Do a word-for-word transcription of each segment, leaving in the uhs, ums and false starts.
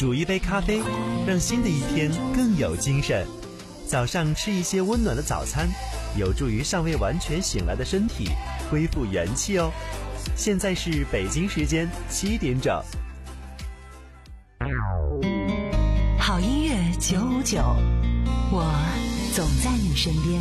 煮一杯咖啡，让新的一天更有精神。早上吃一些温暖的早餐，有助于尚未完全醒来的身体恢复元气哦。现在是北京时间七点整。 好音乐九五九，我总在你身边。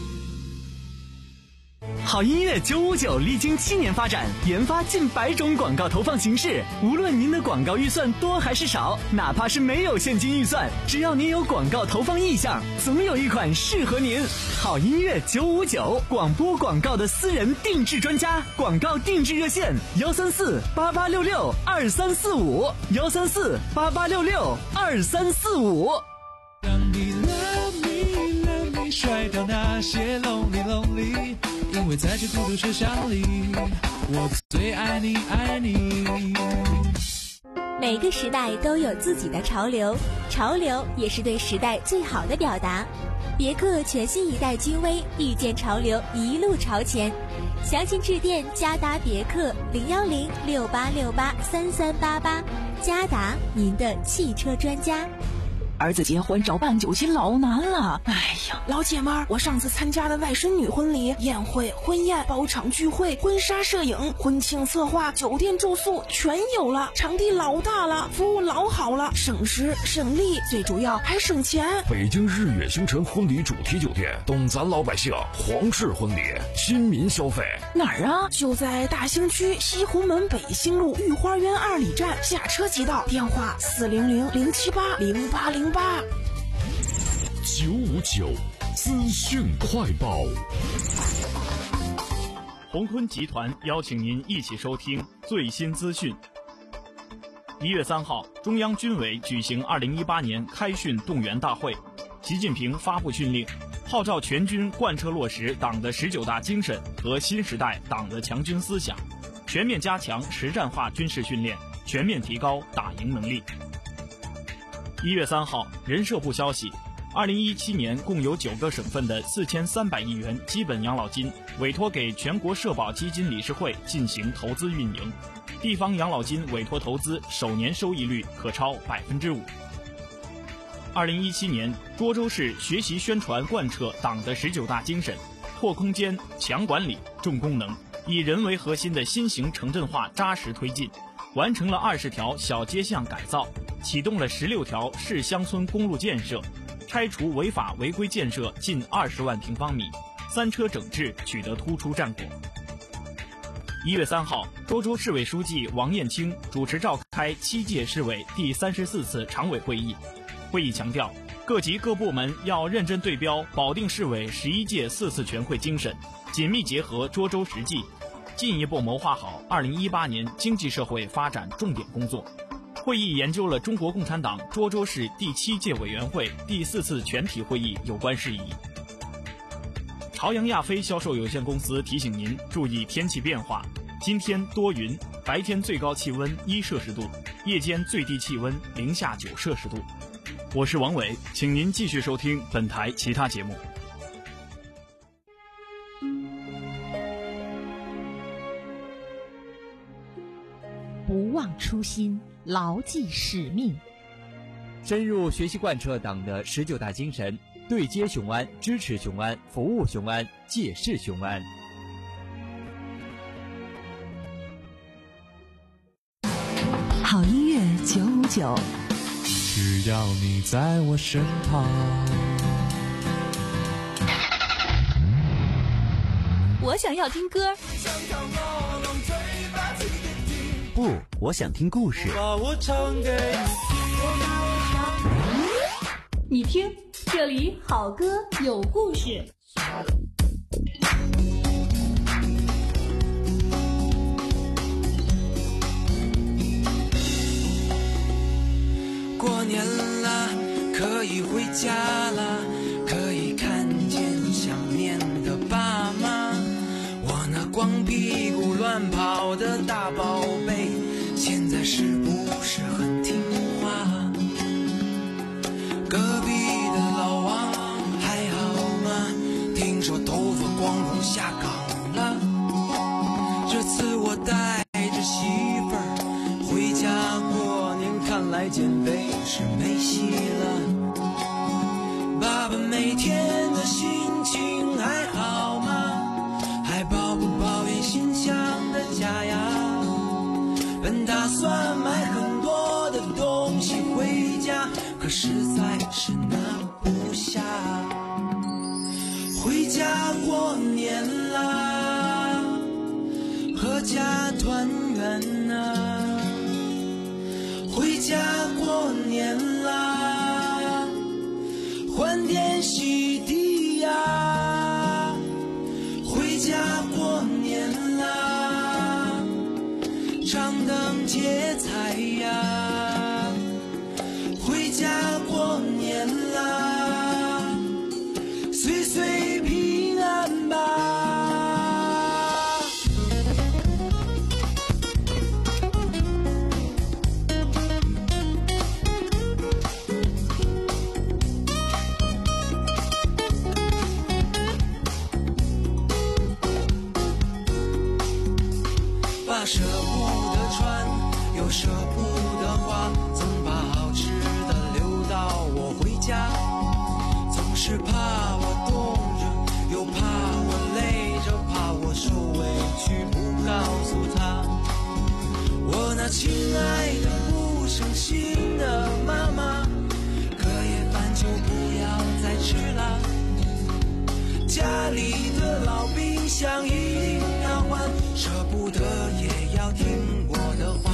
好音乐九五九历经七年发展，研发近百种广告投放形式。无论您的广告预算多还是少，哪怕是没有现金预算，只要您有广告投放意向，总有一款适合您。好音乐九五九，广播广告的私人定制专家，广告定制热线：幺三四八八六六二三四五，幺三四八八六六二三四五。 让你 love me love me， 甩掉那些 lonely lonely。因为在这孤独车厢里，我最爱你爱你。 每个时代都有自己的潮流，潮流也是对时代最好的表达。别克全新一代君威，遇见潮流，一路朝前。详情致电嘉达别克零幺零六八六八三三八八，嘉达，您的汽车专家。 儿子结婚找办酒席老难了，哎呀，老姐们儿，我上次参加的外甥女婚礼、宴会、婚宴、包场聚会、婚纱摄影、婚庆策划、酒店住宿全有了，场地老大了，服务老好了，省时省力，最主要还省钱。 北京日月星辰婚礼主题酒店，懂咱老百姓皇室婚礼，亲民消费。 哪儿啊？就在大兴区西湖门北兴路御花园二里站，下车即到，电话四零零零七八零八零八。 九五九资讯快报。 鸿坤集团邀请您一起收听最新资讯。一月三号，中央军委举行二零一八年开训动员大会，习近平发布训令，号召全军贯彻落实党的十九大精神和新时代党的强军思想，全面加强实战化军事训练，全面提高打赢能力。一月三号，人社部消息，二零一七年共有九个省份的四千三百亿元基本养老金委托给全国社保基金理事会进行投资运营，地方养老金委托投资首年收益率可超百分之五。二零一七年，涿州市学习宣传贯彻党的十九大精神，拓空间、强管理、重功能，以人为核心的新型城镇化扎实推进，完成了二十条小街巷改造，启动了十六条市乡村公路建设，拆除违法违规建设近二十万平方米，三车整治取得突出战果。一月三号，涿州市委书记王燕青主持召开七届市委第三十四次常委会议。会议强调，各级各部门要认真对标保定市委十一届四次全会精神，紧密结合涿州实际，进一步谋划好二零一八年经济社会发展重点工作。会议研究了中国共产党涿州市第七届委员会第四次全体会议有关事宜。朝阳亚飞销售有限公司提醒您注意天气变化，今天多云，白天最高气温一摄氏度，夜间最低气温零下九摄氏度。我是王伟，请您继续收听本台其他节目。 不忘初心，牢记使命， 深入学习贯彻党的十九大精神，对接雄安，支持雄安，服务雄安，借势雄安。 好音乐九五九， 只要你在我身旁。 我想要听歌。 不，我想听故事。 把我唱给你听，这里好歌有故事。 过年了，可以回家了，可以看见想念的爸妈。我那光屁股乱跑的大宝贝，现在是不是很听话？隔壁的老王还好吗？听说头发光荣下岗了。这次我带着媳妇儿回家过年，看来减肥是没戏了。爸爸每天的心情还好吗？还抱不抱怨新抢的家呀？本打算买很多的东西回家，可实在是拿不下。回家过年啦，阖家团圆啊，回家过年啦，欢天喜地呀，回家过年啦，张灯结彩呀，回家过年啦，岁岁平安吧。把舍不得穿，又舍不得花，总把好吃的留到我回家。总是怕我冻着，又怕我累着，怕我受委屈不告诉他。我那亲爱的不省心的妈妈，隔夜饭就不要再吃了，家里的老冰箱一定要换，舍不得也要听我的话。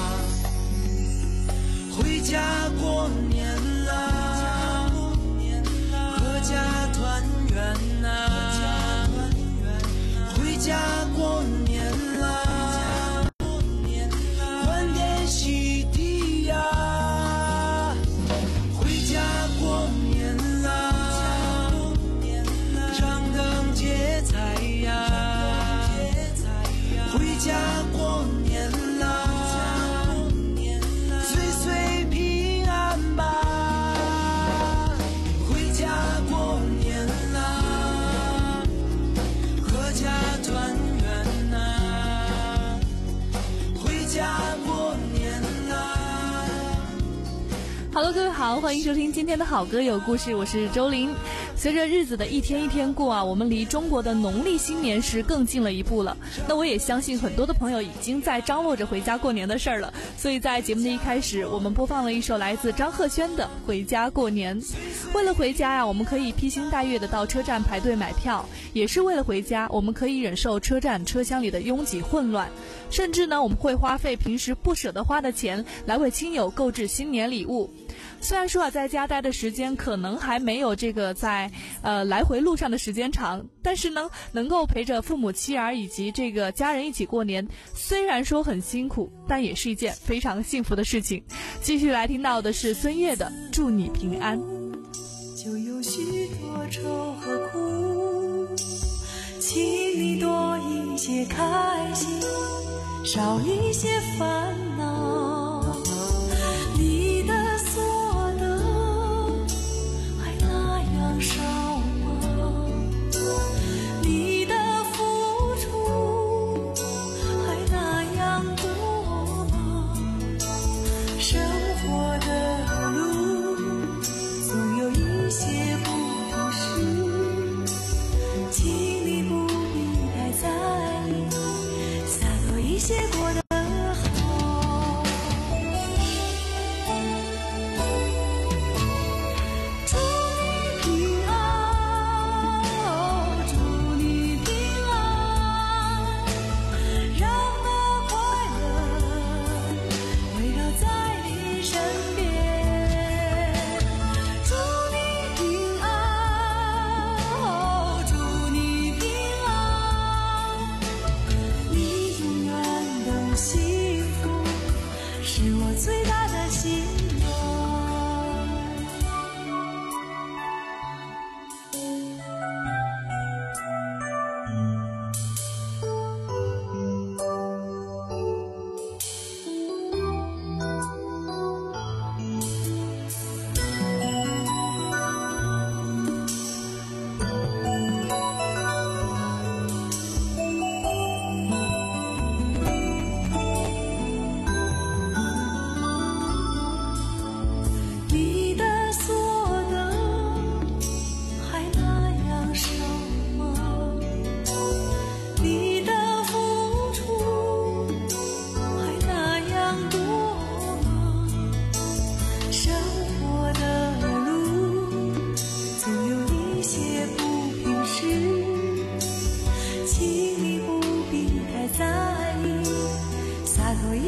回家过年啦，阖家团圆啊，回家过年啦，欢天喜地呀，回家过年啦，张灯结彩呀，回家过年啦，岁岁平安吧。回家过年啦，阖家团圆啊，回家过年啦。 Hello， 各位好，欢迎收听今天的好歌有故事，我是周玲。随着日子的一天一天过啊，我们离中国的农历新年是更近了一步了。那我也相信很多的朋友已经在张罗着回家过年的事儿了。所以在节目的一开始，我们播放了一首来自张赫宣的《回家过年》。为了回家呀、啊，我们可以披星戴月的到车站排队买票，也是为了回家，我们可以忍受车站车厢里的拥挤混乱，甚至呢，我们会花费平时不舍得花的钱来为亲友购置新年礼物。虽然说啊，在家待的时间可能还没有这个在呃来回路上的时间长，但是呢，能够陪着父母妻儿以及这个家人一起过年，虽然说很辛苦，但也是一件非常幸福的事情。继续来听到的是孙悦的《祝你平安》。 就有许多愁和苦，请你多一些开心，少一些烦恼。你的所少吗？你的付出还那样多吗？生活的路总有一些不同时，请你不必太在意，洒脱一些过得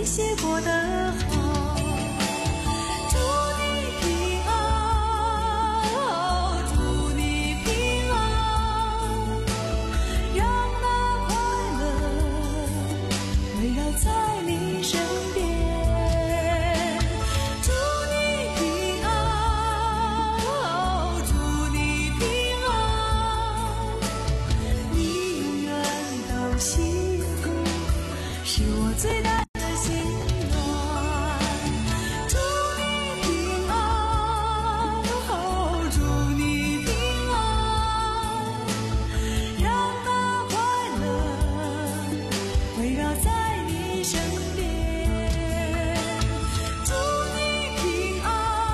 你写过的好，祝你平安，祝你平安，让那快乐围绕在你身边，祝你平安，祝你平安，你永远都幸福，是我最大的心愿。祝你平安，祝你平安，让那快乐围绕在你身边。祝你平安，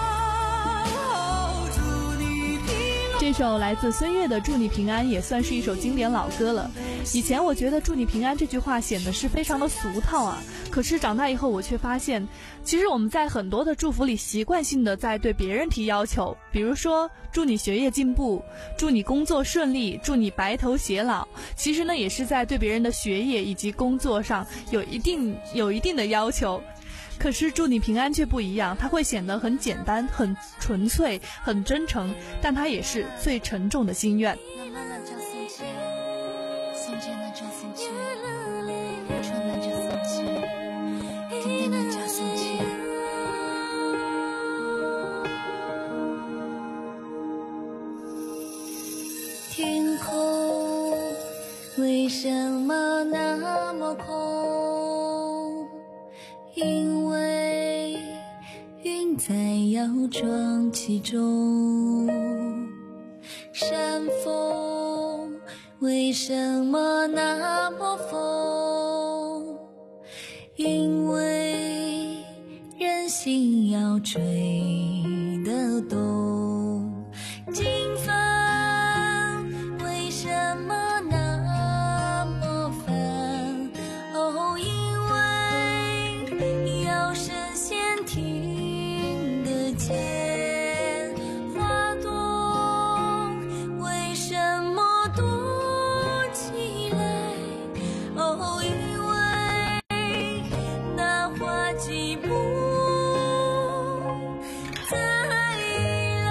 祝你平安。 这首来自孙悦的《祝你平安》也算是一首经典老歌了。以前我觉得祝你平安这句话显得是非常的俗套啊，可是长大以后我却发现，其实我们在很多的祝福里习惯性的在对别人提要求，比如说祝你学业进步，祝你工作顺利，祝你白头偕老，其实呢也是在对别人的学业以及工作上有一定有一定的要求。可是祝你平安却不一样，它会显得很简单，很纯粹，很真诚，但它也是最沉重的心愿。 天空为什么那么空？因为云在摇撞其中。山峰为什么那么疯？因为人心要吹得动。金风为什么那么烦？哦，因为要神仙听得见。花朵为什么多起来？哦，因为那花季不再来。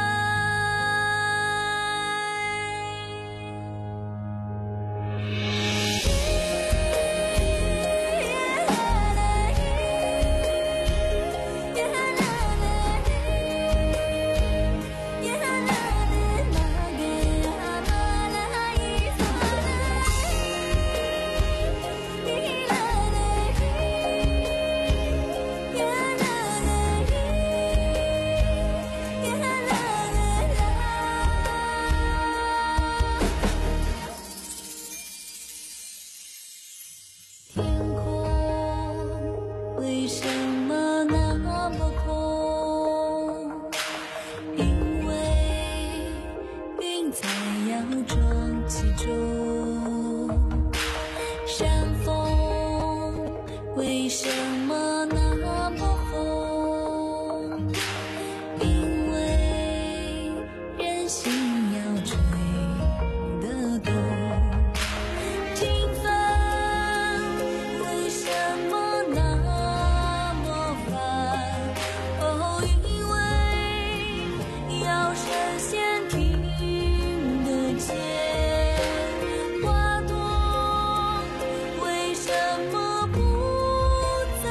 天空为什么那么空？因为云在摇撞其中。山峰为什么那么疯？因为人心要吹得动。金风为什么那么烦？哦，因为要神仙听得见。花朵为什么不再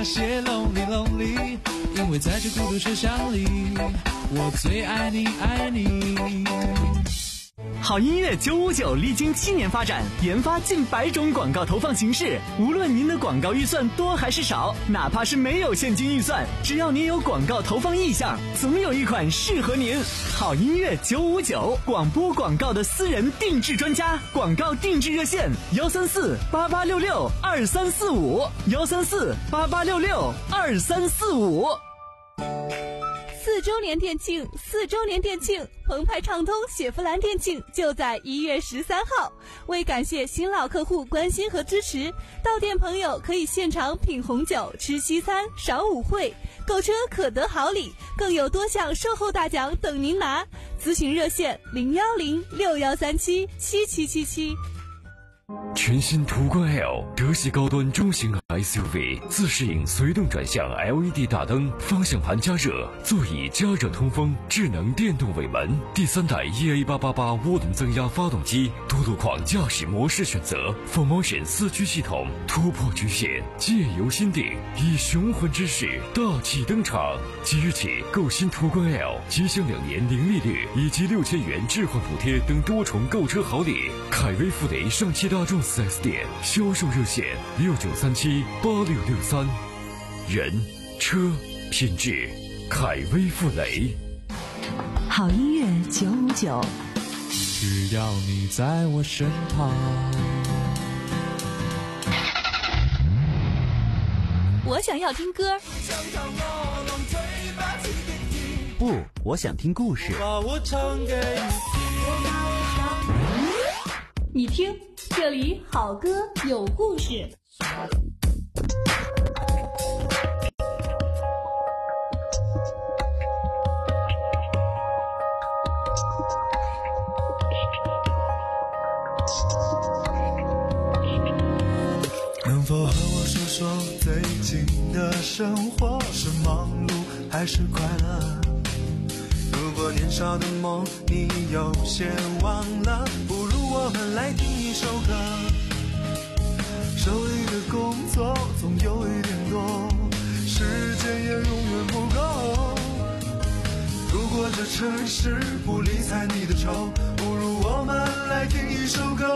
那些 lonely lonely， 因为在这孤独车厢里，我最爱你爱你。 好音乐九五九历经七年发展，研发近百种广告投放形式。无论您的广告预算多还是少，哪怕是没有现金预算，只要您有广告投放意向，总有一款适合您。好音乐九五九，广播广告的私人定制专家，广告定制热线幺三四八八六六二三四五幺三四八八六六二三四五。 四周年店庆，四周年店庆，澎湃畅通雪佛兰店庆就在一月十三号。为感谢新老客户关心和支持，到店朋友可以现场品红酒、吃西餐、赏舞会，购车可得好礼，更有多项售后大奖等您拿。咨询热线零幺零六幺三七七七七七。 全新途观 L 德系高端中型 S U V， 自适应随动转向 L E D 大灯，方向盘加热，座椅加热通风，智能电动尾门，第三代 E A 八八八涡轮增压发动机，多路况驾驶模式选择 ，four motion 四驱系统，突破局限，借由心定，以雄浑之势大气登场。即日起购新途观 L， 即享两年零利率以及六千元置换补贴等多重购车好礼。凯威富雷上汽大众 四 S 店销售热线六九三七八六六三，人车品质，凯威富雷。 好音乐九五九， 只要你在我身旁。 我想要听歌， 不，我想听故事。 把我唱给你听，这里好歌有故事。 能否和我说说最近的生活是忙碌还是快乐？如果年少的梦你有些忘了，不如我们来听一首歌。手里的工作总有一点多，时间也永远不够。如果这城市不理睬你的愁，不如我们来听一首歌。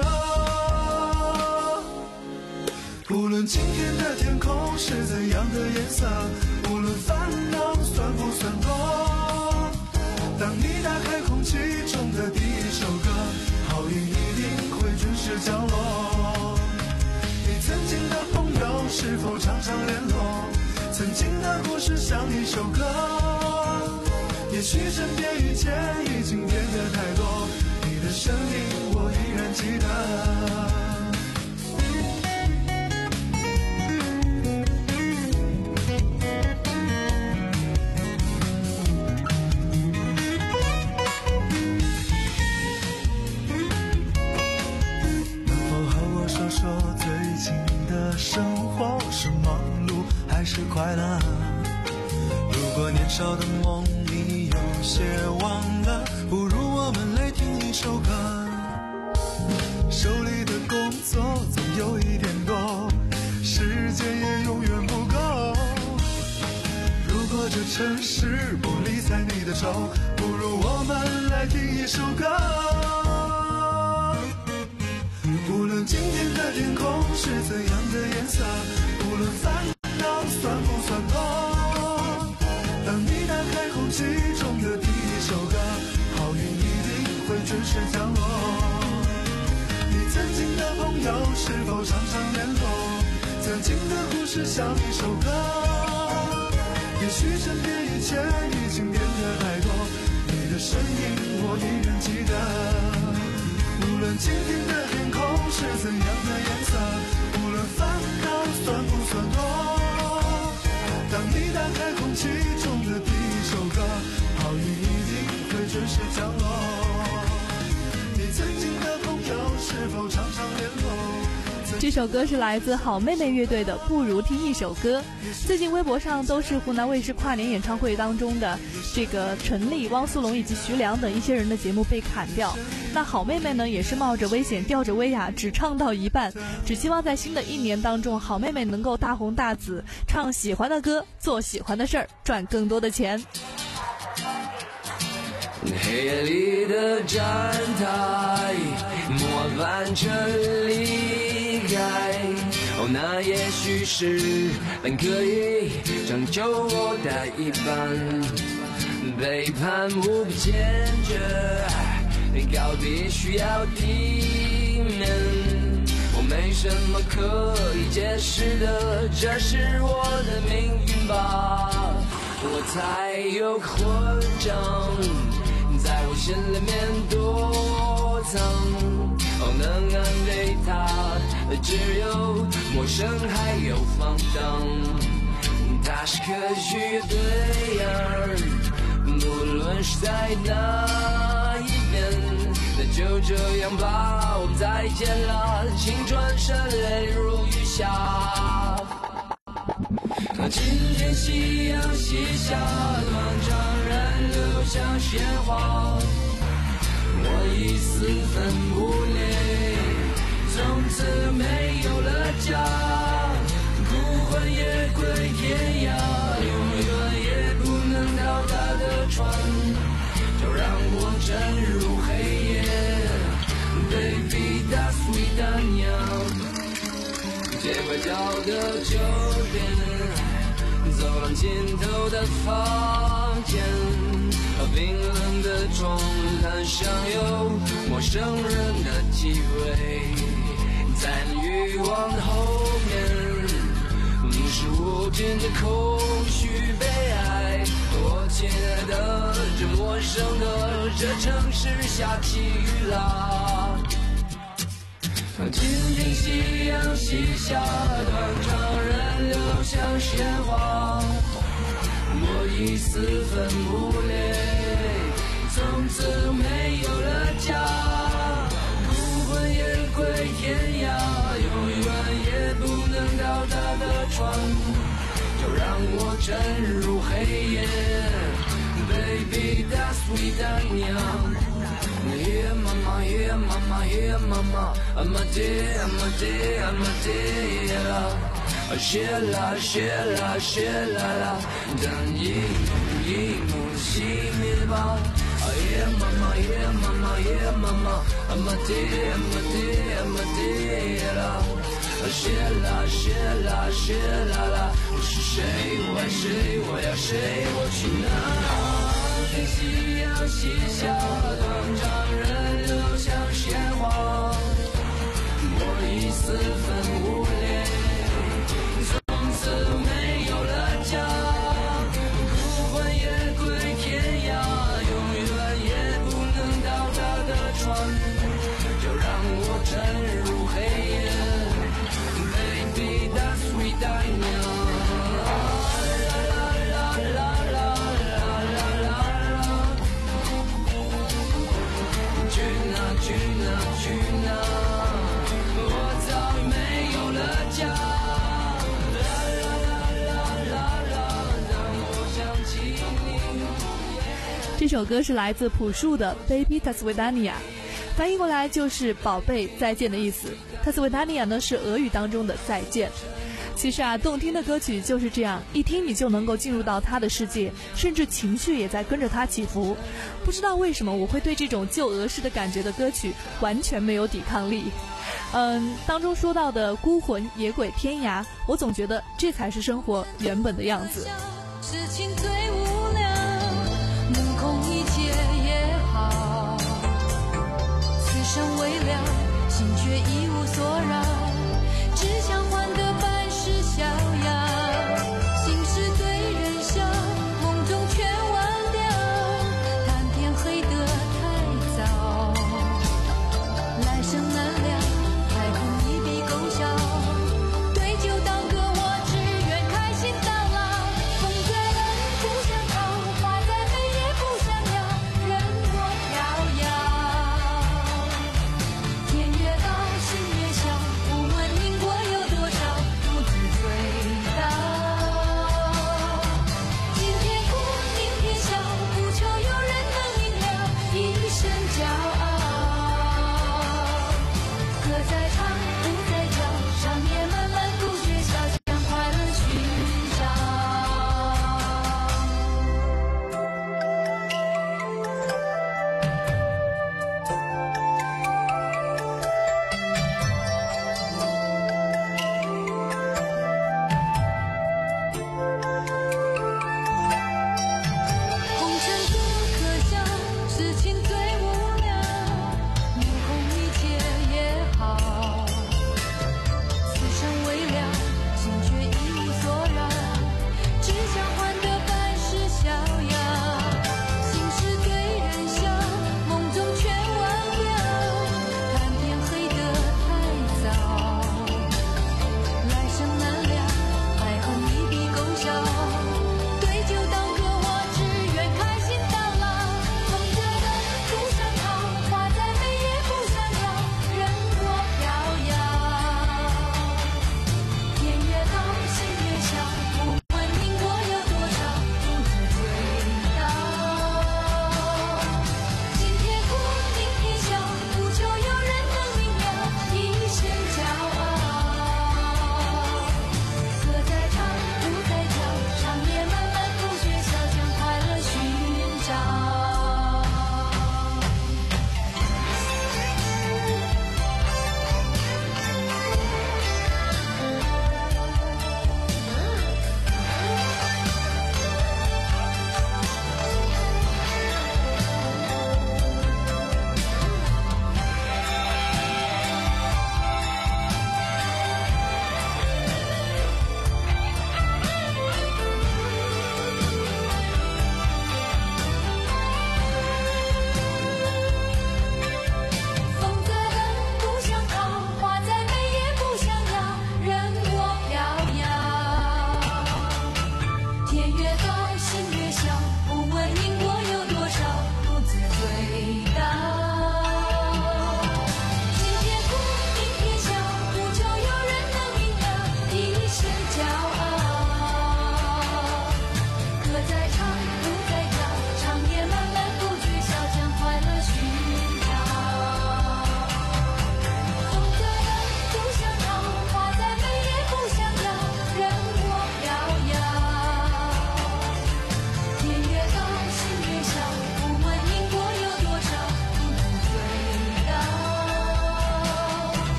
无论今天的天空是怎样的颜色，无论烦恼算不算多，当你打开空气中的第一首歌，好运一定会准时降落。你曾经的朋友是否常常联络？曾经的故事像一首歌，也许身边遇见已经变得太多，你的声音我依然记得。生活是忙碌还是快乐？如果年少的梦你有些忘了，不如我们来听一首歌。手里的工作总有一点多，时间也永远不够。如果这城市不理睬你的愁，不如我们来听一首歌。无论今天的天空是怎样的颜色，无论烦恼算不算多，当你打开空气中的第一首歌，好运一定会准时降落。你曾经的朋友是否常常联络？曾经的故事像一首歌，也许身边一切已经变得太多，你的声音我依然记得。无论今天的天空是怎样的颜色，无论烦恼算不算多，当你打开空气中的第一首歌，好运一定会准时降落。你曾经的朋友是否常常联络？ 这首歌是来自好妹妹乐队的《不如听一首歌》。最近微博上都是湖南卫视跨年演唱会当中的这个陈粒、汪苏泷以及徐良等一些人的节目被砍掉。那好妹妹呢，也是冒着危险吊着威亚，只唱到一半，只希望在新的一年当中，好妹妹能够大红大紫，唱喜欢的歌，做喜欢的事儿，赚更多的钱。 黑夜里的站台，末班车离开，哦，那也许是本可以拯救我的一半，背叛无比坚决，告别需要体面，我没什么可以解释的，这是我的命运吧，我才有混账。在我心里面躲藏，哦，能安慰他的只有陌生还有放荡。他是可许对样，不论是在哪一边，那就这样吧，我们再见了，青春渗泪如雨下。今天夕阳西下，断肠人流向鲜花，我已四分五裂，从此没有了家，孤魂野归天涯，永远也不能到达的船，就让我沉入黑夜，被逼大碎大娘，街拐角的酒店，走廊尽头的房间，冰冷的床单上有陌生人的气味，在欲望后面是无尽的空虚悲哀。我亲爱的，这陌生的这城市下起雨啦，今天夕阳西下，断肠人流向鲜花，我已四分五裂，从此没有了家，孤魂野归天涯，永远也不能到达的船，就让我沉入黑夜，被逼大碎大娘。Yeah, mama, yeah, mama, yeah, mama, I'm a day, I'm a day, I'm a day, yeah. 谢啦谢啦谢啦啦，等一幕一幕熄灭吧。Yeah, mama, yeah, mama, yeah, mama, I'm a day, I'm a day, I'm a day, yeah. 谢啦谢啦谢啦啦，我是谁？我爱谁？我要谁？我去哪？夕阳西下，断肠人流向鲜花，我已四分五裂，从此没有了家，孤魂野归天涯，永远也不能到达的船，就让我沉入黑夜，被逼大碎大娘。去哪去哪，我早已没有了家。啦啦啦啦啦，当我想起你。 这首歌是来自朴树的《Baby до свидания》，翻译过来就是“宝贝再见”的意思。до свидания呢是俄语当中的再见。其实啊，动听的歌曲就是这样，一听你就能够进入到他的世界，甚至情绪也在跟着他起伏。不知道为什么我会对这种旧俄式的感觉的歌曲完全没有抵抗力。嗯，当中说到的孤魂野鬼天涯，我总觉得这才是生活原本的样子。 事情最无聊，能空一切也好，此生未了，心却一无所扰，只想换个半世逍遥，心事对人笑，梦中全忘掉，谈天黑得太早，来生难料，太空一笔勾销，对酒当歌，我只愿开心到老，风再冷不想逃，花再美也不想要，任我飘摇，天越高是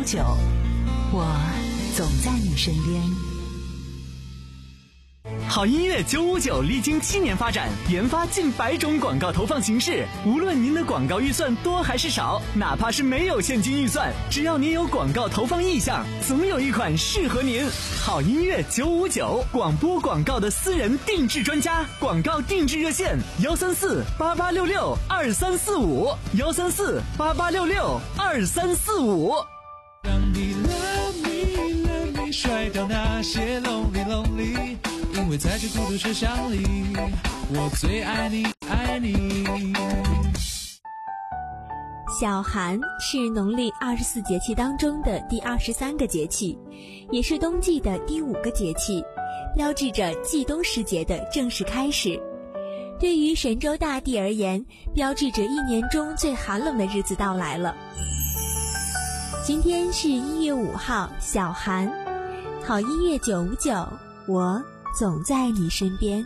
九，我总在你身边。 好音乐九五九历经七年发展，研发近百种广告投放形式。无论您的广告预算多还是少，哪怕是没有现金预算，只要您有广告投放意向，总有一款适合您。好音乐九五九，广播广告的私人定制专家，广告定制热线：幺三四八八六六二三四五，幺三四八八六六二三四五。 让你 love me love me 甩掉那些 lonely lonely。因为在这孤独车厢里，我最爱你爱你。 小寒是农历二十四节气当中的第二十三个节气，也是冬季的第五个节气，标志着季冬时节的正式开始。对于神州大地而言，标志着一年中最寒冷的日子到来了。今天是一月五号，小寒。好音乐九五九，我总在你身边。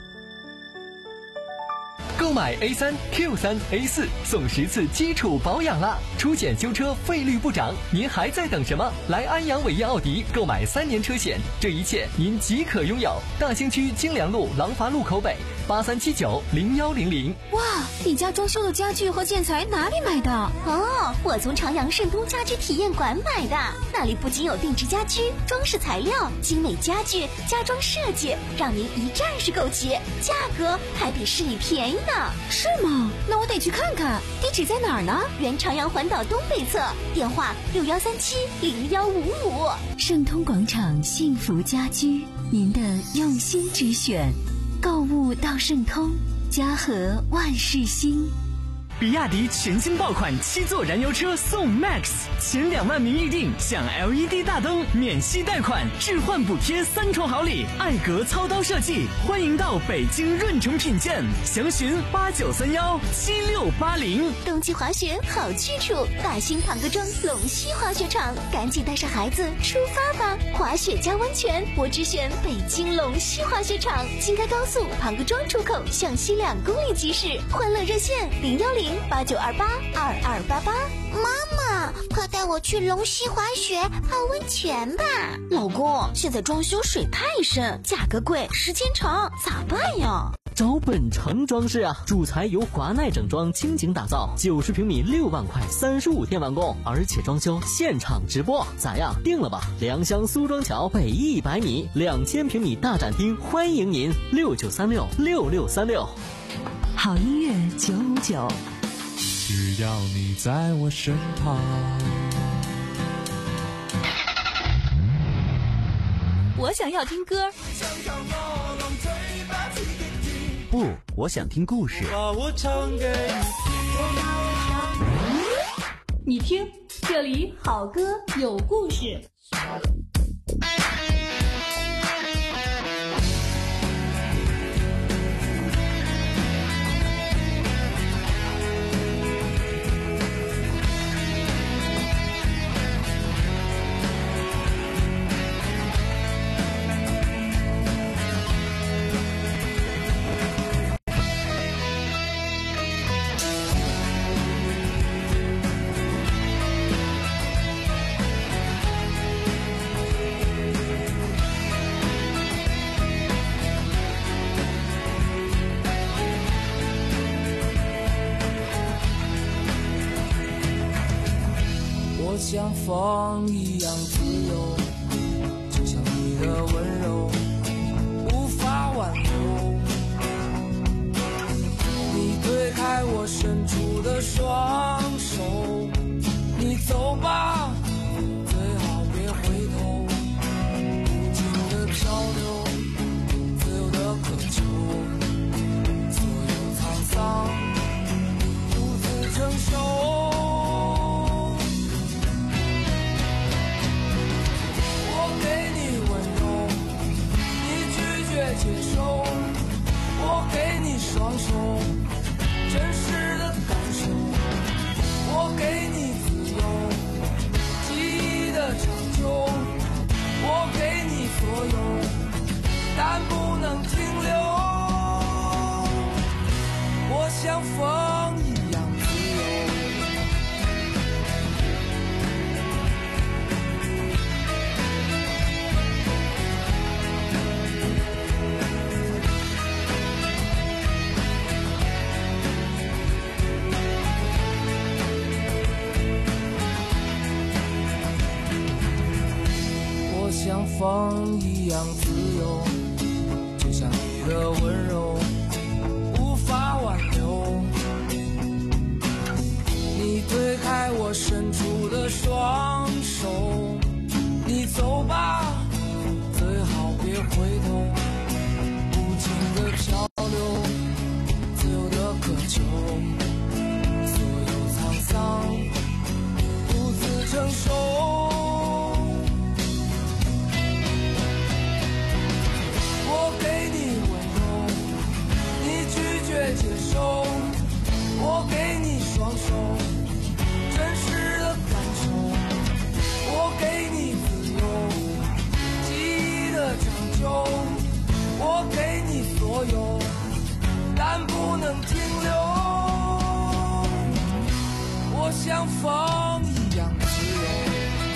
购买 A 三 Q 三 A 四送十次基础保养啦！出险修车费率不涨，您还在等什么？来安阳伟业奥迪购买三年车险，这一切您即可拥有。大兴区京良路廊坊路口北八三七九零幺零零。 哇，你家装修的家具和建材哪里买的？ 哦，我从长阳盛通家居体验馆买的，那里不仅有定制家居、装饰材料、精美家具、家装设计，让您一站式购齐，价格还比市里便宜呢。 是吗？那我得去看看。地址在哪儿呢？ 原长阳环岛东北侧，电话六幺三七零幺五五。 盛通广场幸福家居，您的用心之选。购物到盛通，家和万事兴。 比亚迪全新爆款七座燃油车送 Max， 前两万名预定享 L E D 大灯、免息贷款、置换补贴三重好礼，艾格操刀设计，欢迎到北京润城品鉴，详询八九三幺七六八零。 冬季滑雪好去处，大兴庞各庄龙溪滑雪场，赶紧带上孩子出发吧！滑雪加温泉，我只选北京龙溪滑雪场，京开高速庞各庄出口向西两公里即驶，欢乐热线零幺零八九二八二二八八。 妈妈，快带我去龙溪滑雪泡温泉吧！ 老公，现在装修水太深，价格贵，时间长，咋办呀？ 找本城装饰啊，主材由华奈整装倾情打造，九十平米六万块，三十五天完工，而且装修现场直播，咋样？定了吧？良乡苏庄桥北一百米，两千平米大展厅，欢迎您六九三六六六三六。 好音乐九五九， 只要你在我身旁。 我想要听歌。 不，我想听故事。 把我唱给你听，这里好歌有故事。 我像风一样自由，就像你的温柔无法挽留。你推开我伸出的双手，你走吧，最好别回头。无尽的漂流，自由的渴求，所有沧桑独自承受。接受，我给你双手，真实的感受，我给你自由，记忆的长久，我给你所有，但不能停留。我像风一样自由。 风一样自由，就像你的温柔无法挽留。你推开我伸出的双手，你走吧，最好别回头。无情的漂流，自由的渴求，所有沧桑独自承受。我给你温柔，你拒绝接受。我给你双手，真实的感受。我给你自由，记忆的长久。我给你所有，但不能停留。我像风一样自由。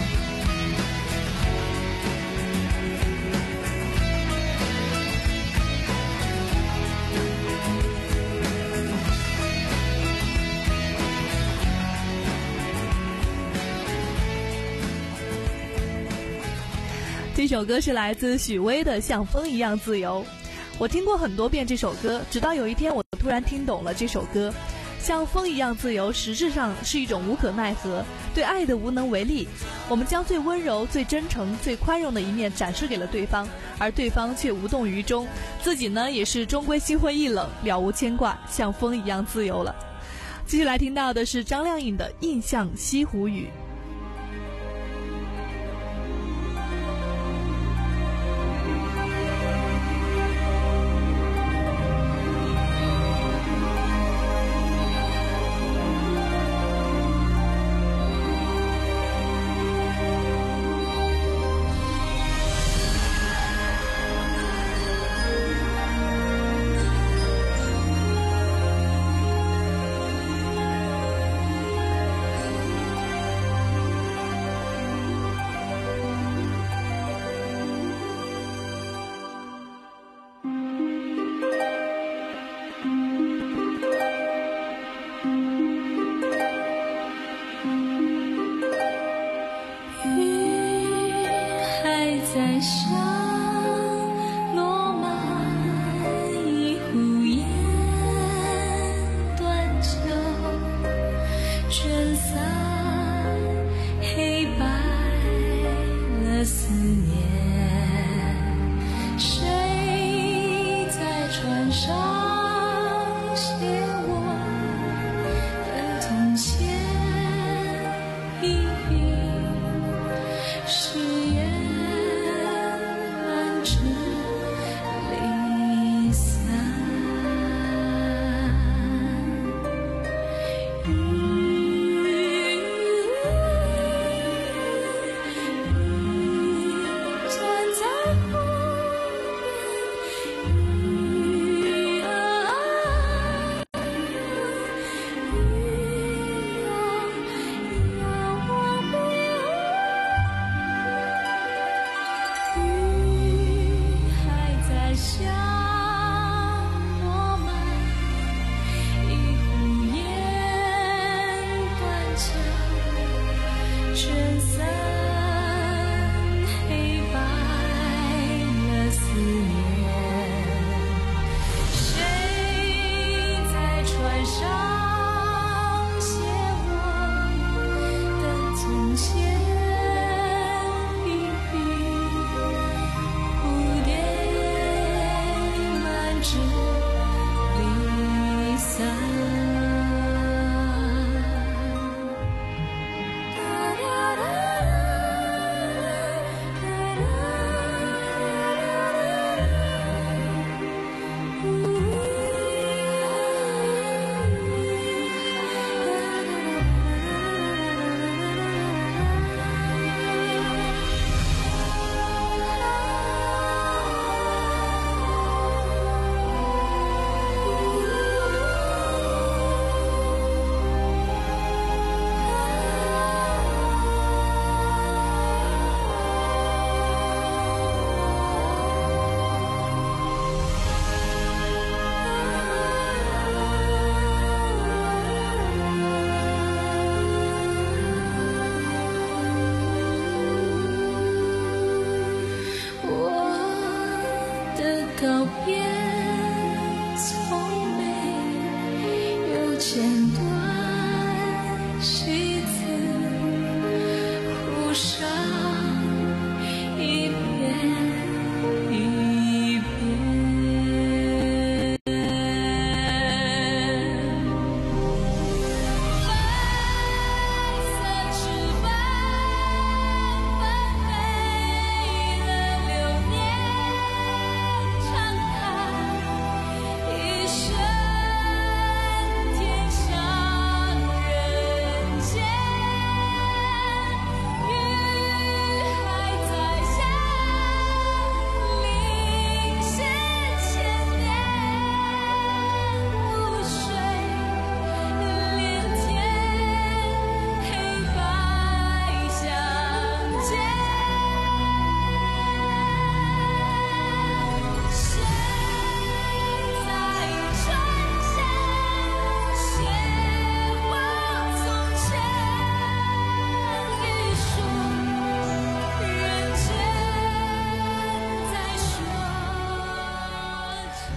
这首歌是来自许巍的《像风一样自由》。我听过很多遍这首歌，直到有一天我突然听懂了这首歌。像风一样自由，实质上是一种无可奈何，对爱的无能为力。我们将最温柔、最真诚、最宽容的一面展示给了对方，而对方却无动于衷，自己呢也是终归心灰意冷，了无牵挂，像风一样自由了。继续来听到的是张靓颖的《印象西湖雨》。 在下落满一湖烟，断桥卷散黑白了思念，谁在船上写我的从前，一笔誓言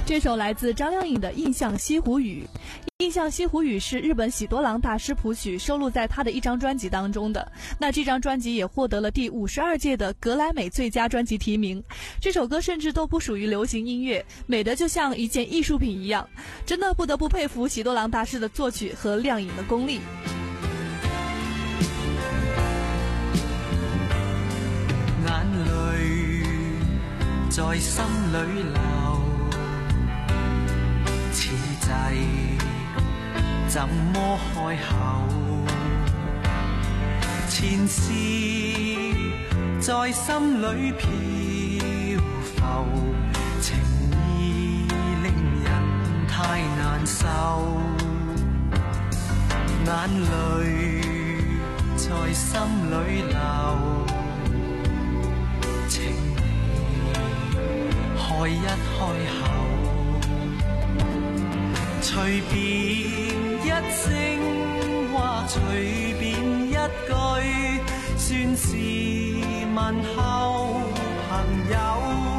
这首来自张靓颖的《印象西湖雨》。《印象西湖雨》是日本喜多郎大师谱曲，收录在他的一张专辑当中的。那这张专辑也获得了第五十二届的格莱美最佳专辑提名。这首歌甚至都不属于流行音乐，美的就像一件艺术品一样，真的不得不佩服喜多郎大師的作曲和亮穎的功力。 眼淚在心裏流，此際怎麼開口？前事在心裏漂浮，情意令人太難受，眼淚在心裏流，情意開一開口，隨便一聲或隨便一句，算是問候朋友。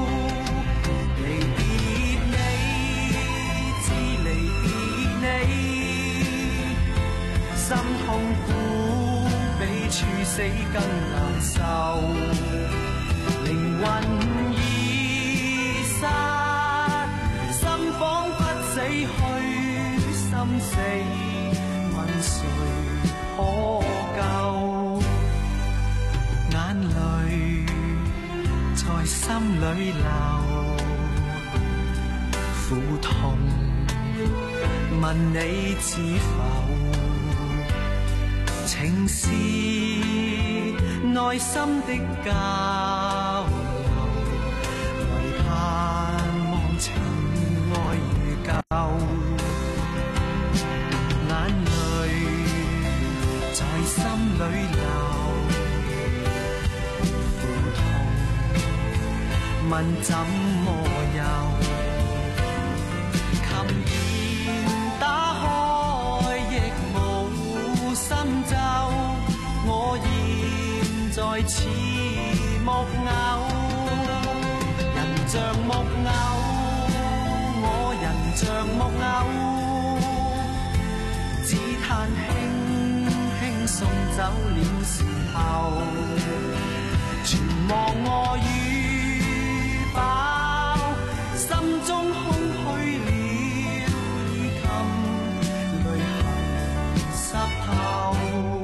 心痛苦比處死更難受，靈魂已散，心彷彿死去，心死問誰可救？眼淚在心裏流，苦痛問你知否？情是內心的交流，唯盼望情愛如舊，眼淚在心裏流，苦痛問怎麼有？琴鍵打開亦無心奏，我現在似木偶，人像木偶，我人像木偶，只嘆輕輕送走了時候，全忘我與飽，心中空虛了，已禁淚痕濕透，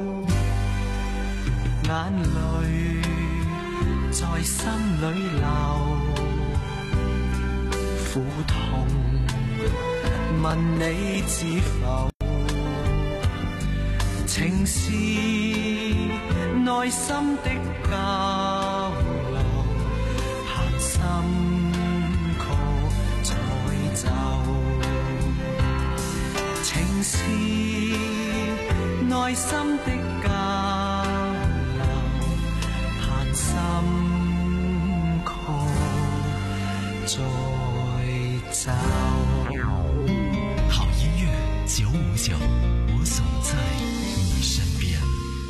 眼淚在心裏流，苦痛問你知否？情是內心的交流，盼心曲再奏，情是內心的交流，盼心曲再奏。 好音樂九五九，我總在你身邊。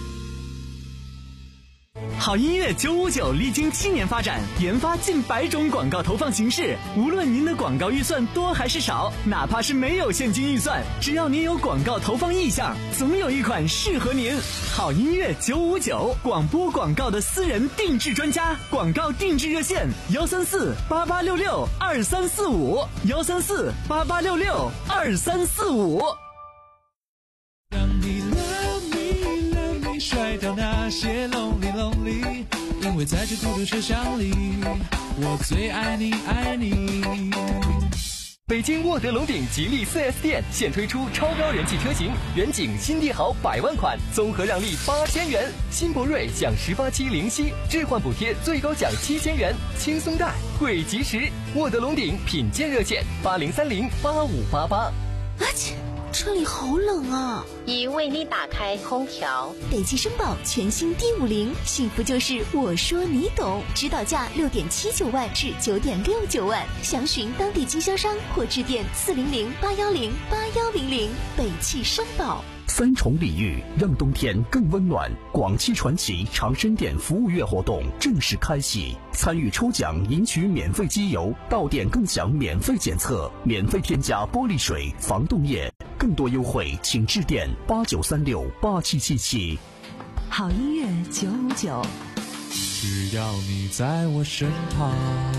好音樂九五九歷經七年發展，研發近百種廣告投放形式。無論您的廣告預算多還是少，哪怕是沒有現金預算，只要您有廣告投放意向，總有一款適合您。好音樂九五九，廣播廣告的私人定制專家，廣告定制熱線幺三四八八六六二三四五幺三四八八六六二三四五。 让你 love me love me 甩掉那些 lonely lonely， 因为在这孤独车厢里，我最爱你爱你。 北京沃德龙鼎吉利 四 S 店现推出超高人气车型，远景新帝豪百万款，综合让利八千元；新博瑞享十八期零息置换补贴，最高享七千元，轻松贷，贵及时。沃德龙鼎品鉴热线八零三零八五八八。 啊切！车里好冷啊！ 已为你打开空调。 北汽绅宝全新 D 五零，幸福就是我说你懂，指导价六点七九万至九点六九万，详询当地经销商或致电四零零八幺零八幺零零。北汽绅宝。 三重礼遇，让冬天更温暖。广汽传祺长生店服务月活动正式开启，参与抽奖赢取免费机油，到店更享免费检测，免费添加玻璃水、防冻液。更多优惠请致电八九三六八七七七。 好音乐九五九， 只要你在我身旁。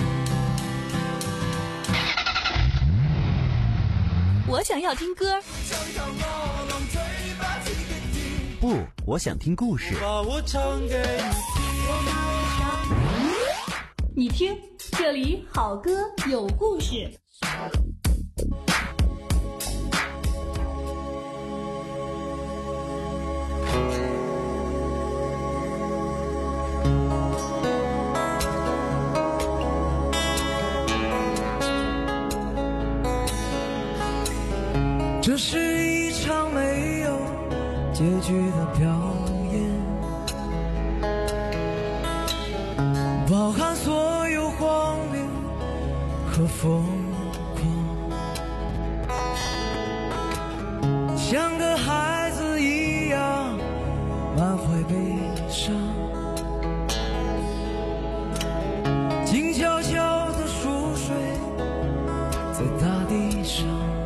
我想要听歌， 不，我想听故事。 把我唱给你听，这里好歌有故事。 这是一场没有结局的表演，包含所有荒谬和疯狂，像个孩子一样满怀悲伤，静悄悄地熟睡在大地上。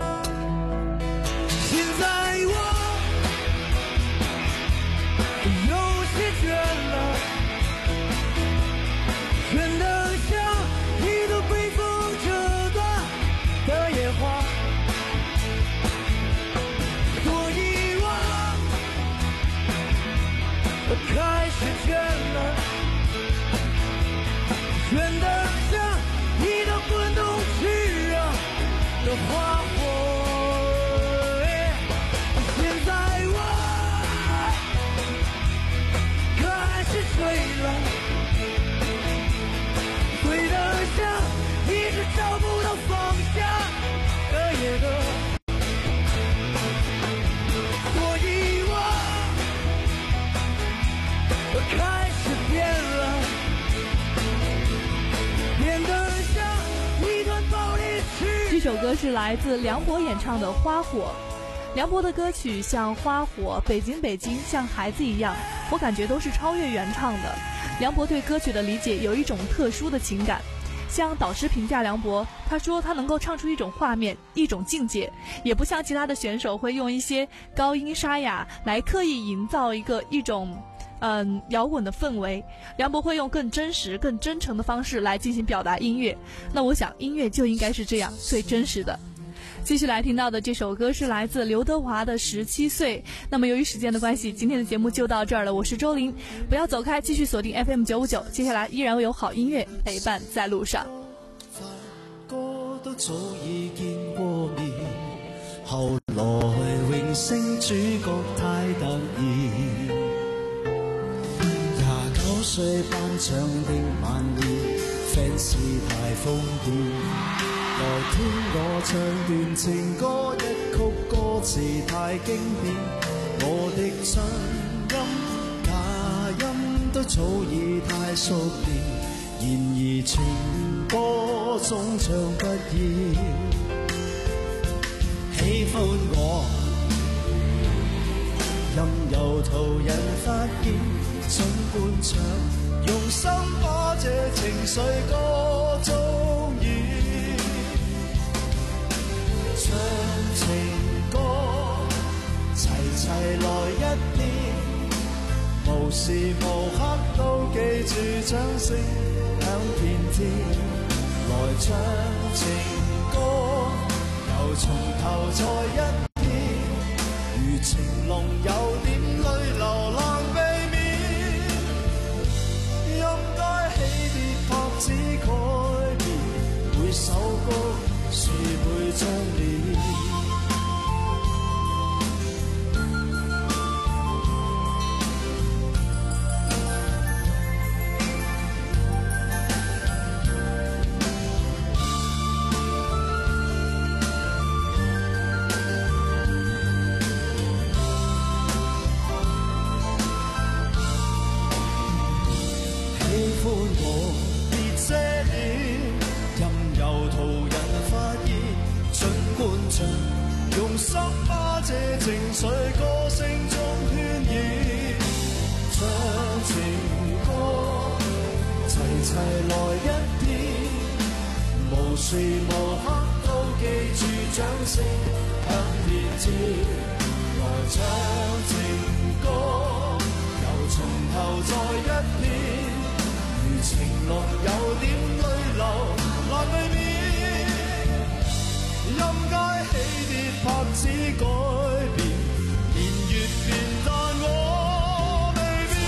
开始倦了，倦得像一道滚动炽热的花火。现在我开始睡了，睡得像一只找不到方向的野鸽。开始变了，变得像一团暴力去。 这首歌是来自梁博演唱的《花火》。梁博的歌曲像花火、北京北京、像孩子一样，我感觉都是超越原唱的。梁博对歌曲的理解有一种特殊的情感。像导师评价梁博，他说他能够唱出一种画面，一种境界，也不像其他的选手会用一些高音沙哑来刻意营造一个一种嗯，摇滚的氛围。梁博会用更真实、更真诚的方式来进行表达音乐。那我想，音乐就应该是这样，最真实的。继续来听到的这首歌是来自刘德华的《十七岁》。那么由于时间的关系，今天的节目就到这儿了。我是周玲，不要走开，继续锁定 F M 九五九，接下来依然会有好音乐陪伴在路上。 歌都早已見過面，後來榮升主角太突然。九歲頒獎的晚宴 ，fans 太瘋癲。來聽我唱段情歌，一曲歌詞太經典。我的唱音假音都早已太熟練，然而情歌中唱不厭。喜歡我，任由途人發現。盡管唱，用心把這情緒歌中演，唱情歌，齊齊來一遍，無時無刻都記住掌聲響遍天。來唱情歌，由從頭再一遍，如情濃有點淚流浪。只改變，每首歌是每張臉。喜歡我。任由途人發現，盡管唱，用心把這情緒歌聲時無刻都記住掌聲向連接，來唱情歌，又從頭再一遍，如情濃有點淚流難避免，任街起跌拍子改變，年月變但我未變，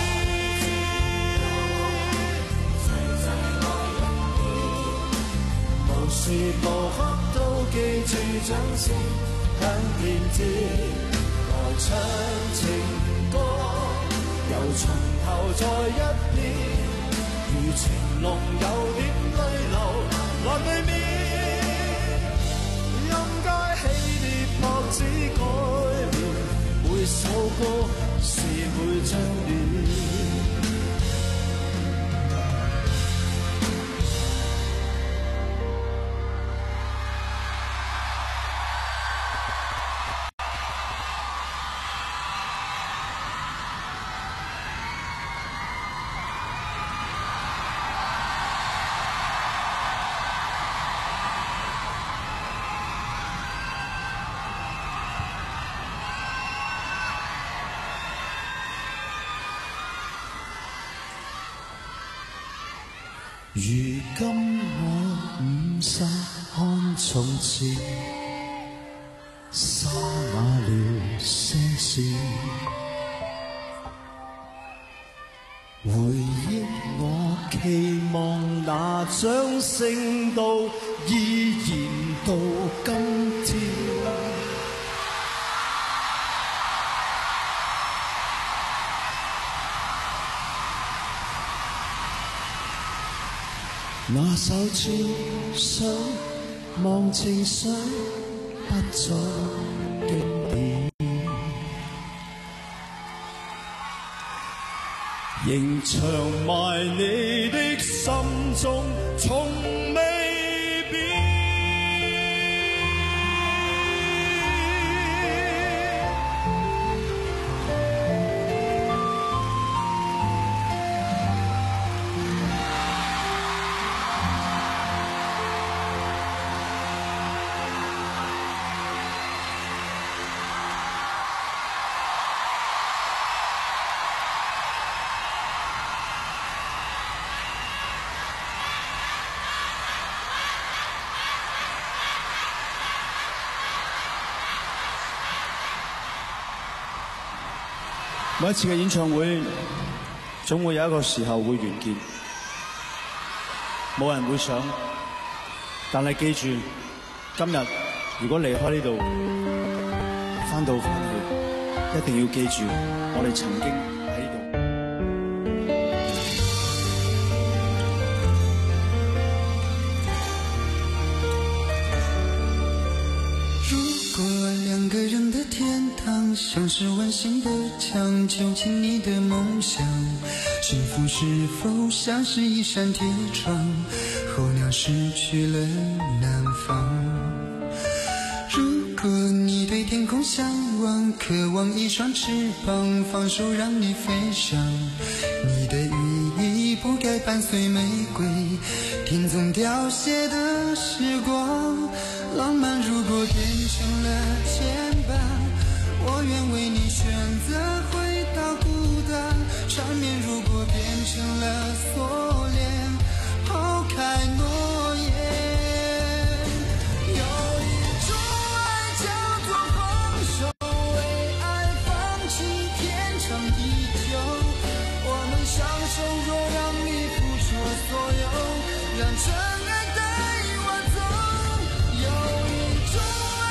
無時無刻都記住掌聲響連接，來唱情歌，又從頭再一遍，如情濃有點淚流難避免，任街起跌拍子改變，每首歌是每張臉。如今我五十看從前，沙啞了些事，回憶我期望那掌聲都依然到今天。那首專想忘情水不再經典，仍長埋你的心中，從未變。每一次嘅演唱會，總會有一個時候會完結，冇人會想。但係記住，今日如果離開呢度，返到返去，一定要記住，我哋曾經喺度。 如果兩個人的天堂像是溫馨的牆，究竟你的夢想幸福是否像是一扇鐵窗，候鳥失去了南方。如果你對天空向往，渴望一雙翅膀，放手讓你飛翔，你的羽翼不該伴隨玫瑰，聽從凋謝的時光。浪漫如果變成了牽絆，我願為你選擇回到孤單。纏綿如果變成了鎖鏈，拋開諾言。有一種愛叫做放手，為愛放棄天長地久。我們相守，若讓你付出所有，讓真愛帶我走。有一種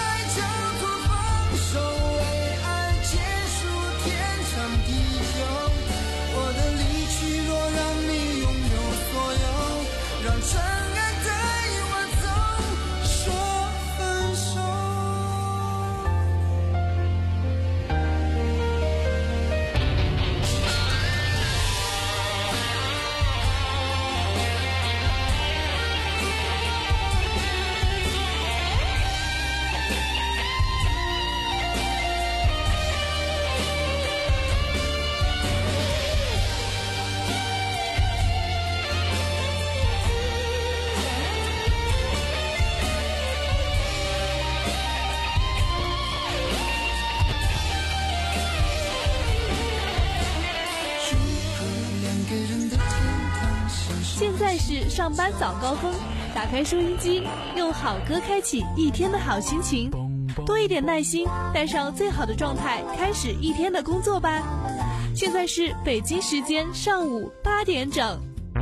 是上班早高峰，打开收音机，用好歌开启一天的好心情，多一点耐心，带上最好的状态，开始一天的工作吧。现在是北京时间上午八点整。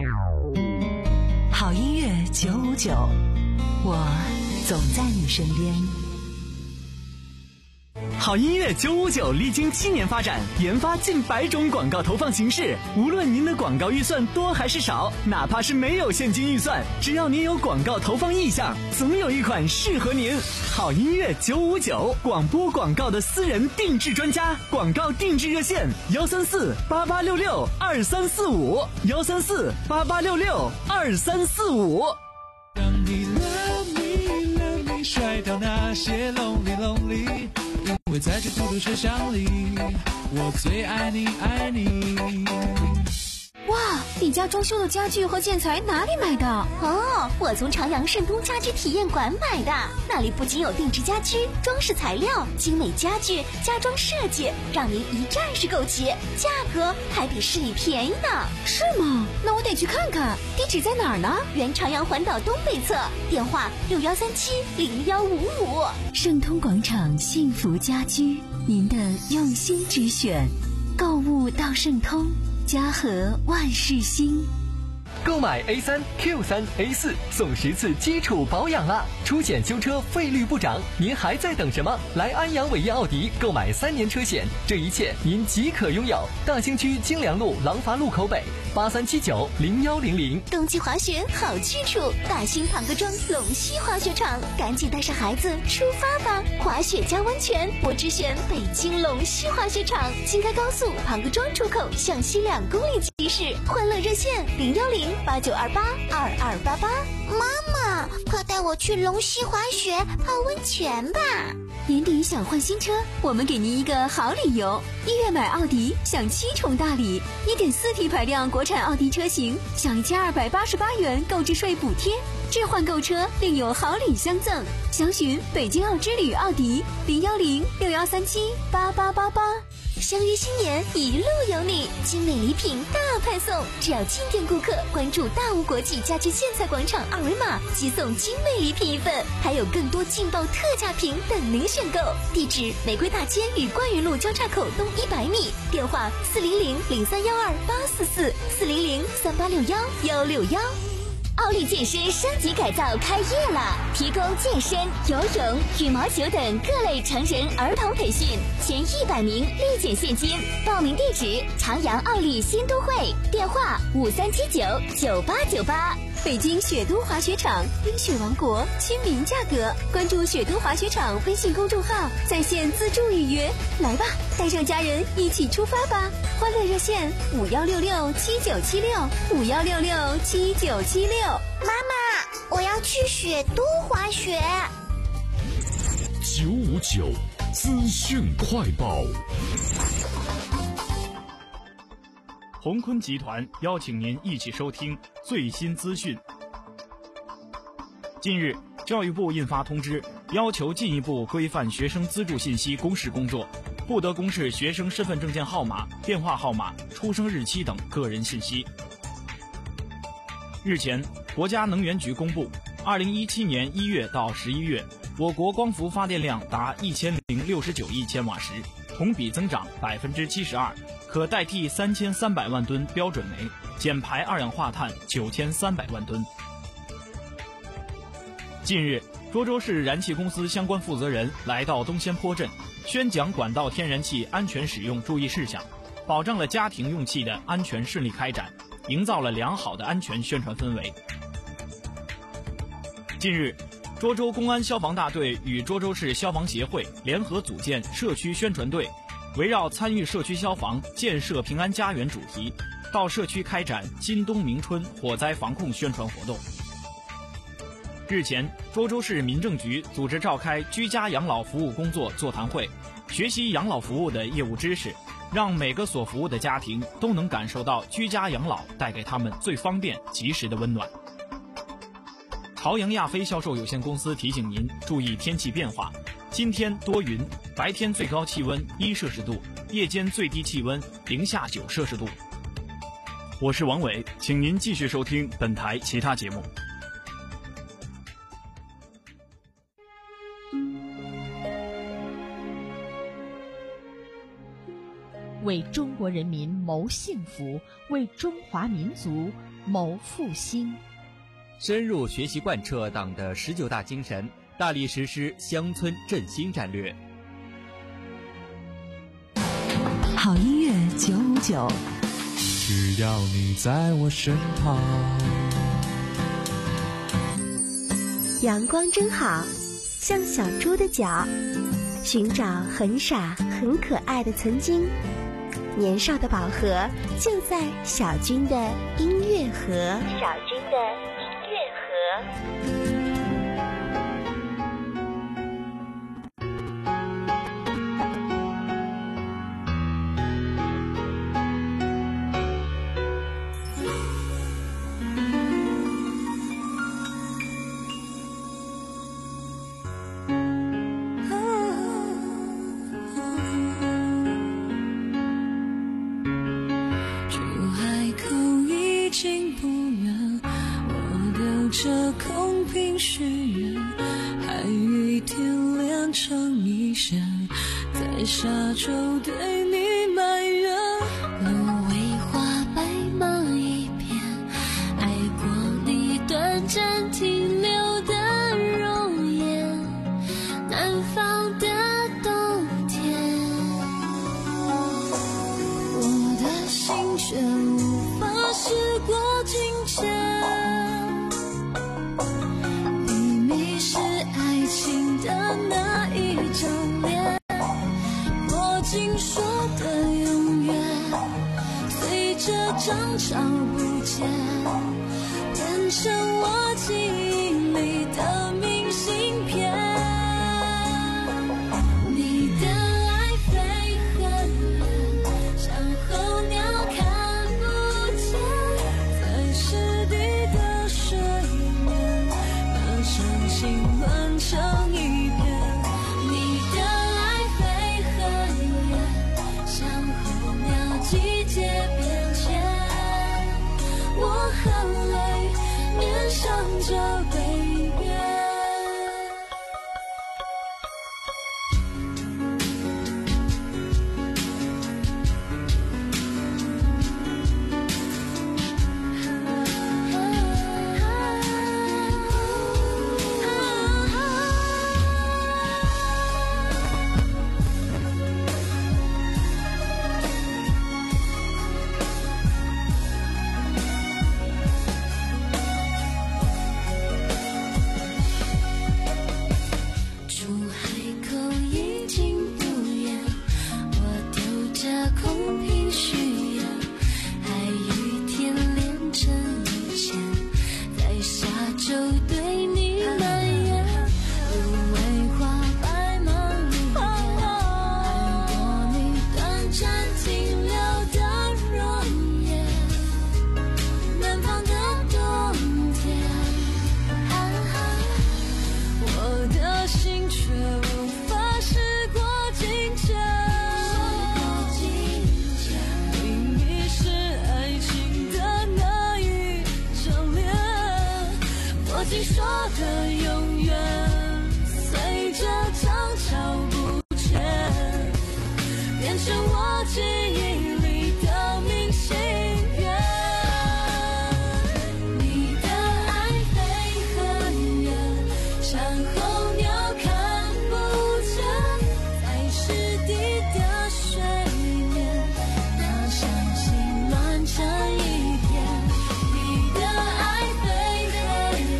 好音乐九五九，我总在你身边。 好音乐九五九历经七年发展，研发近百种广告投放形式。无论您的广告预算多还是少，哪怕是没有现金预算，只要您有广告投放意向，总有一款适合您。好音乐九五九，广播广告的私人定制专家，广告定制热线幺三四八八六六二三四五幺三四八八六六二三四五。 当你 love me love me 甩掉那些 lonely lonely， 因为在这孤独车厢里，我最爱你爱你。 哇，你家装修的家具和建材哪里买的？ 哦，我从长阳盛通家居体验馆买的，那里不仅有定制家居、装饰材料、精美家具、家装设计，让您一站式购齐，价格还比市里便宜呢。 是吗？那我得去看看。地址在哪儿呢？ 原长阳环岛东北侧，电话六幺三七零幺五五。 盛通广场幸福家居，您的用心之选，购物到盛通，家和万事兴。 购买 A 三 Q 三 A 四送十次基础保养啦！出险修车费率不涨，您还在等什么？来安阳伟业奥迪购买三年车险，这一切您即可拥有。大兴区金良路廊坊路口北八三七九零幺零零。 冬季滑雪好去处，大兴庞各庄龙溪滑雪场，赶紧带上孩子出发吧！滑雪加温泉，我只选北京龙溪滑雪场，京开高速庞各庄出口向西两公里即驶，欢乐热线零幺零八九二八二二八八。 妈妈，快带我去龙溪滑雪泡温泉吧！ 年底想换新车，我们给您一个好理由：一月买奥迪享七重大礼， 一点四 T 排量国产奥迪车型享一千二百八十八元购置税补贴，置换购车另有好礼相赠。详询北京奥之旅奥迪零幺零六幺三七八八八八。 相约新年，一路有你，精美礼品大派送，只要进店顾客关注大吴国际家居建材广场二维码，即送精美礼品一份，还有更多劲爆特价品等您选购。地址：玫瑰大街与冠云路交叉口东一百米，电话四零零零三幺二八四四四零零三八六幺幺六幺。奥利健身升级改造开业了，提供健身、游泳、羽毛球等各类成人儿童培训，前一百名立减现金。报名地址：长阳奥利新都会，电话五三七九九八九八。 北京雪都滑雪场，冰雪王国，亲民价格。关注雪都滑雪场微信公众号，在线自助预约。来吧，带上家人一起出发吧！欢乐热线五幺六六七九七六五幺六六七九七六。 妈妈，我要去雪都滑雪。 九五九资讯快报。 鸿坤集团邀请您一起收听最新资讯。近日，教育部印发通知，要求进一步规范学生资助信息公示工作，不得公示学生身份证件号码、电话号码、出生日期等个人信息。日前，国家能源局公布，二零一七年一月到十一月，我国光伏发电量达一千零六十九亿千瓦时，同比增长百分之七十二。可代替三千三百万吨标准煤，减排二氧化碳九千三百万吨。近日，涿州市燃气公司相关负责人来到东仙坡镇，宣讲管道天然气安全使用注意事项，保障了家庭用气的安全顺利开展，营造了良好的安全宣传氛围。近日，涿州公安消防大队与涿州市消防协会联合组建社区宣传队，围绕参与社区消防、建设平安家园主题，到社区开展今冬明春火灾防控宣传活动。日前，涿州市民政局组织召开居家养老服务工作座谈会，学习养老服务的业务知识，让每个所服务的家庭都能感受到居家养老带给他们最方便、及时的温暖。朝阳亚飞销售有限公司提醒您注意天气变化，今天多云，白天最高气温一摄氏度，夜间最低气温零下九摄氏度。 我是王伟，请您继续收听本台其他节目。 为中国人民谋幸福，为中华民族谋复兴。 深入学习贯彻党的十九大精神，大力实施乡村振兴战略。 好音乐九五九， 只要你在我身旁。 阳光真好，像小猪的脚，寻找很傻很可爱的曾经。年少的宝盒就在小军的音乐盒。小军的音乐盒。 这空瓶许愿，还与天连成一线，在下周对你埋怨。 芦苇花白茫一片，爱过你短暂停留的容颜，南方的冬天，我的心却无法时过境迁。的那一张脸，我竟说的永远，随着涨潮不见，变成我记忆里的明信片。你的爱飞很远，像候鸟看不见，在湿地的水面，把伤心乱成一片。你的爱飞很远，像候鸟季节变迁，我含泪面向着北边。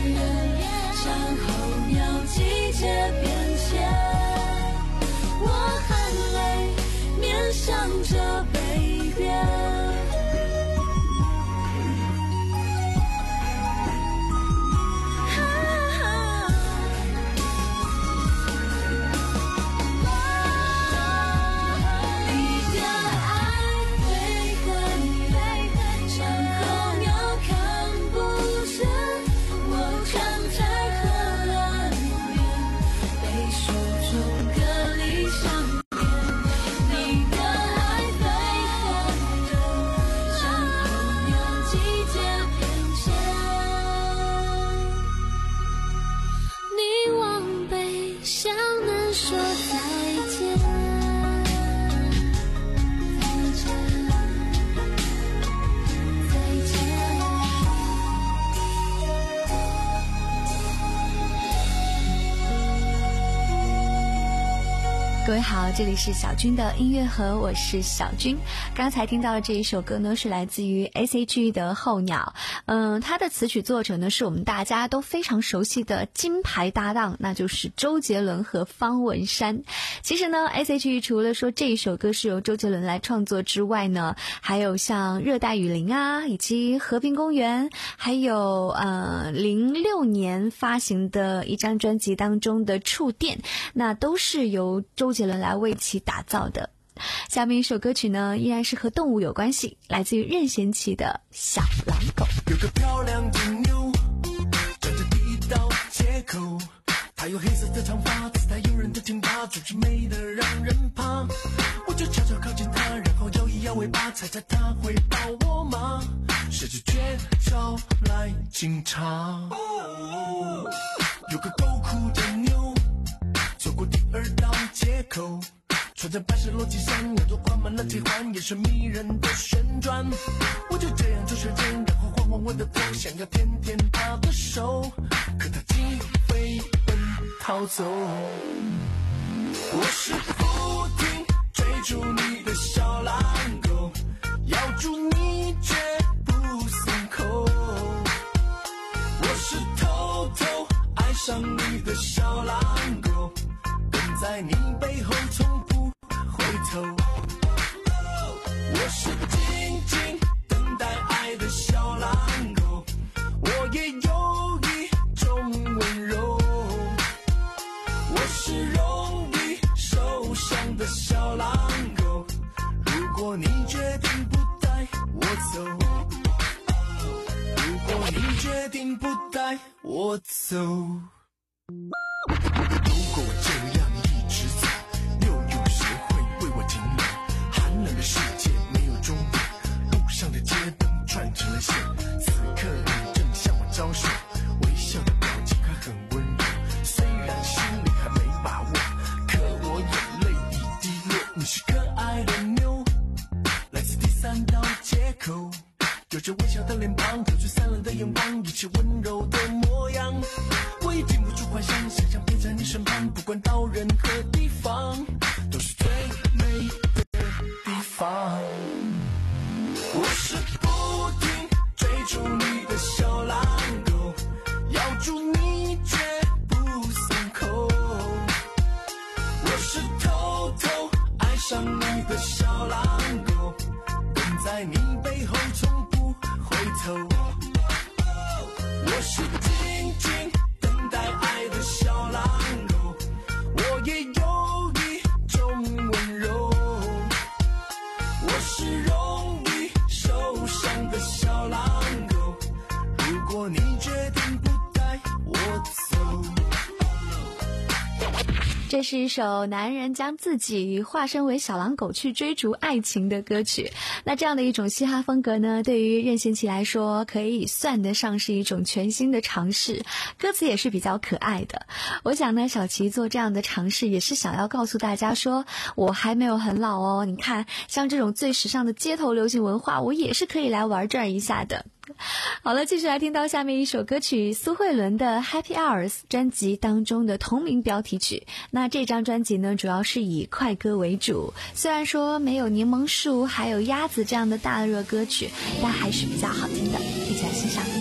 我说再见，再见，再见。 各位好，这里是小军的音乐盒，我是小军。刚才听到的这一首歌呢，是来自于 S H E 的候鸟。嗯，它的词曲作者呢，是我们大家都非常熟悉的金牌搭档，那就是周杰伦和方文山。其实呢 S H E 除了说这一首歌是由周杰伦来创作之外呢，还有像热带雨林啊，以及和平公园，还有呃零六年发行的一张专辑当中的触电，那都是由周杰伦来为其打造的。下面一首歌曲呢，依然是和动物有关系，来自于任贤齐的小狼狗。 有个漂亮的妞站在第一道街口，她有黑色的长发，姿态诱人的挺拔，举止美得让人怕。我就悄悄靠近她，然后摇一摇尾巴，猜猜她会抱我吗？是只绝招来警察。有个够酷的妞走过第二道街口，穿着白色裸体衫，耳朵挂满了铁环，眼神迷人的旋转。我就这样转圈圈，然后晃晃我的头，想要舔舔她的手，可她鸡飞奔逃走。我是不停追逐你的小狼狗，咬住你绝不松口。我是偷偷爱上你的小狼狗，在你背后从不回头。我是静静等待爱的小狼狗，我也有一种温柔。我是容易受伤的小狼狗，如果你决定不带我走，如果你决定不带我走。如果我这样一直走，又有谁会为我停留？寒冷的世界没有终点，路上的街灯串成了线，此刻你正向我招手，微笑的表情还很温柔。虽然心里还没把握，可我眼泪已滴落。你是可爱的妞，来自第三道街口，有着微笑的脸庞，透出灿烂的眼光，一切温柔的模样。我已禁不住幻想，想象陪在你身旁，不管到任何地方，都是最美的地方。我是不停追逐你的小狼狗，咬住你绝不松口。我是偷偷爱上你的小狼狗，跟在你背后从不回头。我是静静等待爱的小狼狗，我也有一种温柔。我是容易受伤的小狼狗，如果你决定不带我走。 这是一首男人将自己化身为小狼狗去追逐爱情的歌曲。那这样的一种嘻哈风格呢，对于任贤齐来说可以算得上是一种全新的尝试，歌词也是比较可爱的。我想呢，小齐做这样的尝试也是想要告诉大家说，我还没有很老哦，你看像这种最时尚的街头流行文化，我也是可以来玩转一下的。好了，继续来听到下面一首歌曲，苏慧伦的 Happy Hours 专辑当中的同名标题曲。那这张专辑呢，主要是以快歌为主，虽然说没有柠檬树还有鸭子这样的大热歌曲，但还是比较好听的，一起来欣赏。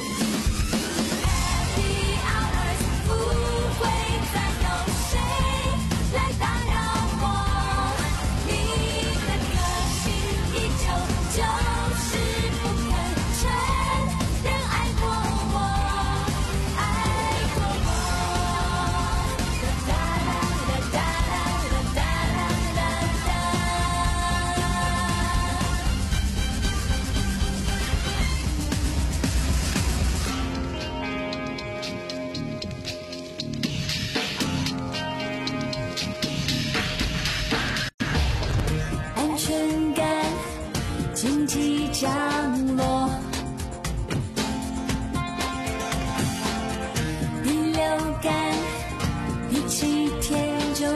降落，第六感，第七天就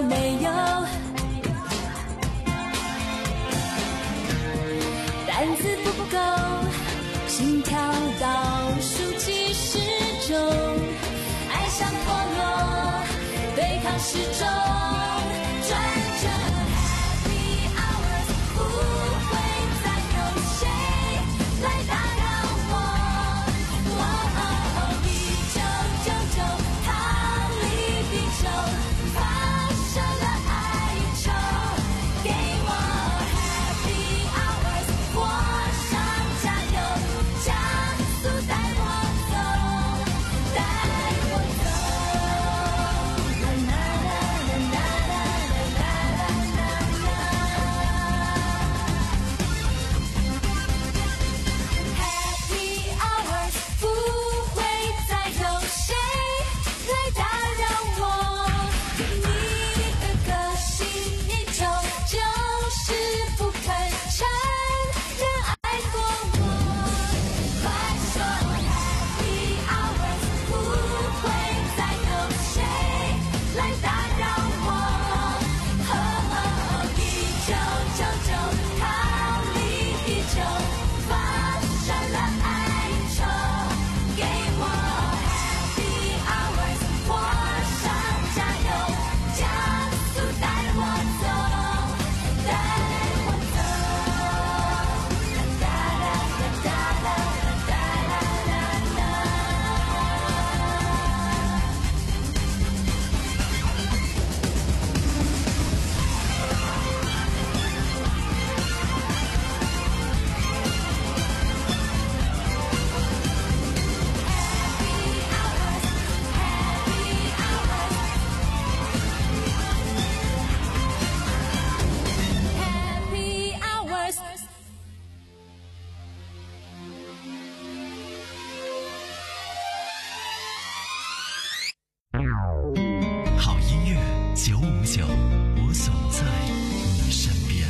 九，我总在你身边。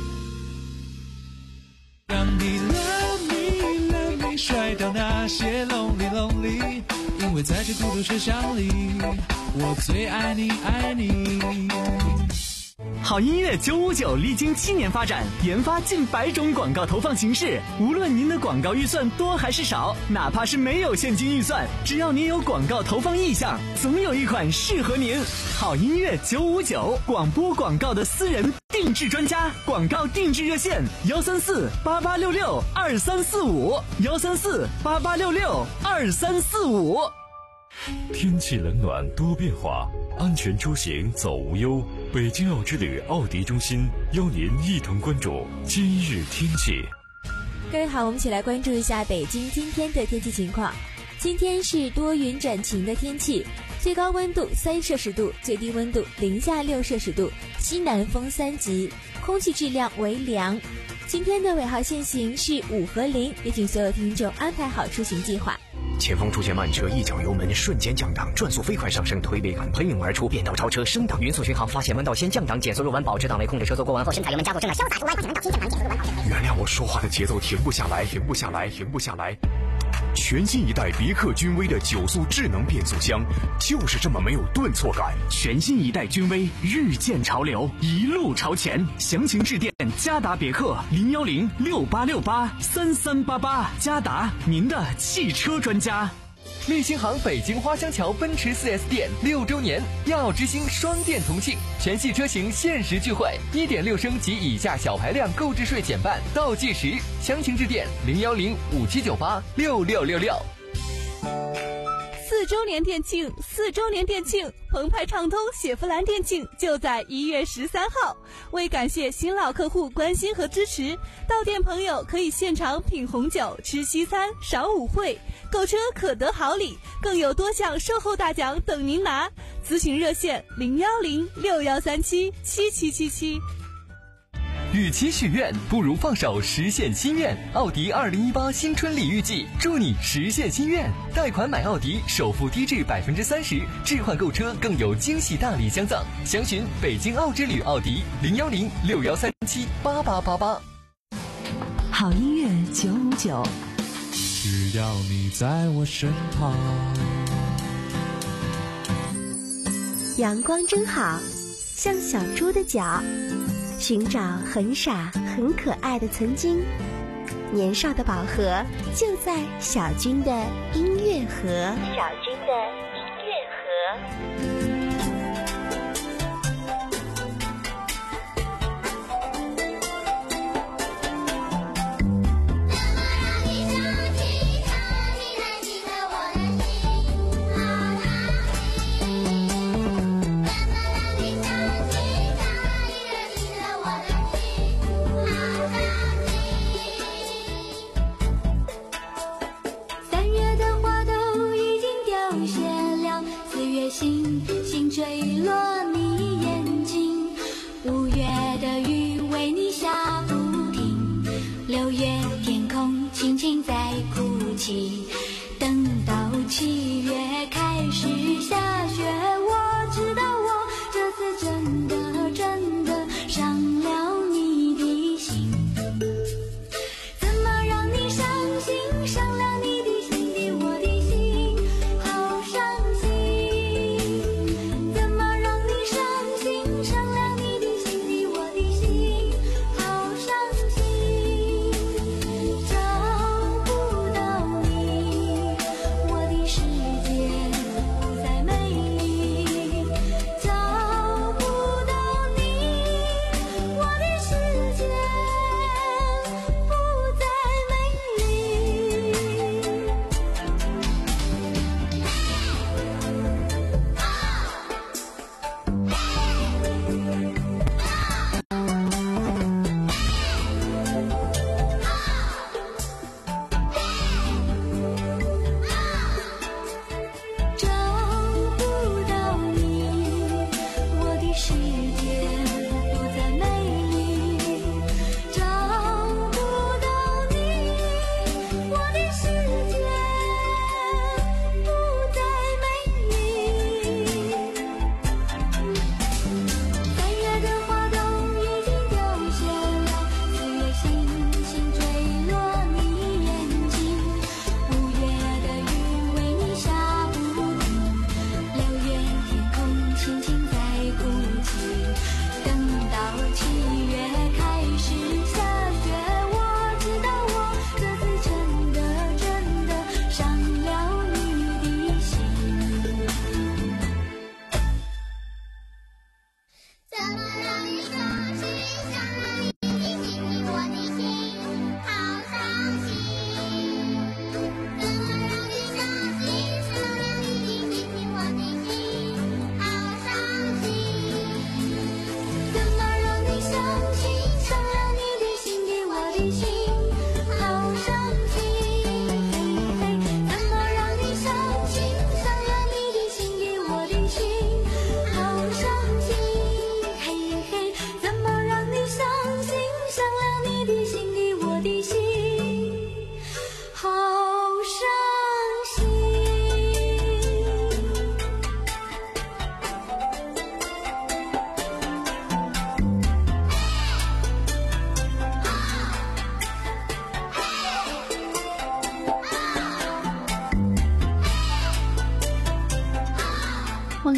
让你 love me love me 甩掉那些 lonely lonely， 因为在这孤独车厢里，我最爱你爱你。 好音乐九五九历经七年发展，研发近百种广告投放形式。无论您的广告预算多还是少，哪怕是没有现金预算，只要您有广告投放意向，总有一款适合您。好音乐九五九，广播广告的私人定制专家，广告定制热线：幺三四八八六六二三四五，幺三四八八六六二三四五。 天气冷暖多变化，安全出行走无忧。北京奥之旅奥迪中心邀您一同关注今日天气。 各位好，我们一起来关注一下北京今天的天气情况。今天是多云转晴的天气，最高温度三摄氏度，最低温度零下六摄氏度，西南风三级，空气质量为良。今天的尾号限行是五和零，也请所有听众安排好出行计划。 前方出现慢车，一脚油门瞬间降档，转速飞快上升，推背感喷涌而出，变道超车升档，匀速巡航，发现弯道先降档，减速入弯，保持档位，控制车速过弯后，深踩油门加速，正在潇洒入弯，发现弯道先降档，减速入弯，保持。 原谅我说话的节奏停不下来，停不下来，停不下来。全新一代别克君威的九速智能变速箱，就是这么没有顿挫感。 全新一代君威，日渐潮流，一路朝前。详情致电嘉达别克零幺零六八六八三三八八，嘉达，您的汽车专家。 立新行北京花乡桥奔驰 四 S 店六周年亚奥之星双店同庆，全系车型限时聚会， 一点六 升及以下小排量购置税减半，倒计时。详情致电零幺零五七九八六六六六。 四周年店庆，四周年店庆，澎湃畅通雪佛兰店庆就在一月十三号。为感谢新老客户关心和支持，到店朋友可以现场品红酒、吃西餐、赏舞会，购车可得好礼，更有多项售后大奖等您拿。咨询热线零幺零六幺三七七七七七。 与其许愿，不如放手实现心愿。奥迪二零一八新春礼遇季，祝你实现心愿。贷款买奥迪，首付低至百分之三十，置换购车更有惊喜大礼相赠。详询北京奥之旅奥迪零幺零六幺三七八八八八。 好音乐九五九， 只要你在我身旁。 阳光真好，像小猪的脚。寻找很傻很可爱的曾经，年少的宝盒就在小军的音乐盒。小军的音乐盒。 等到七月开始下雪，我知道我这次真的真的伤了你的心。怎么让你伤心，伤了你的心的我的心好伤心。怎么让你伤心，伤了你的心的我的心好伤心。找不到你，我的世界不再美丽。找不到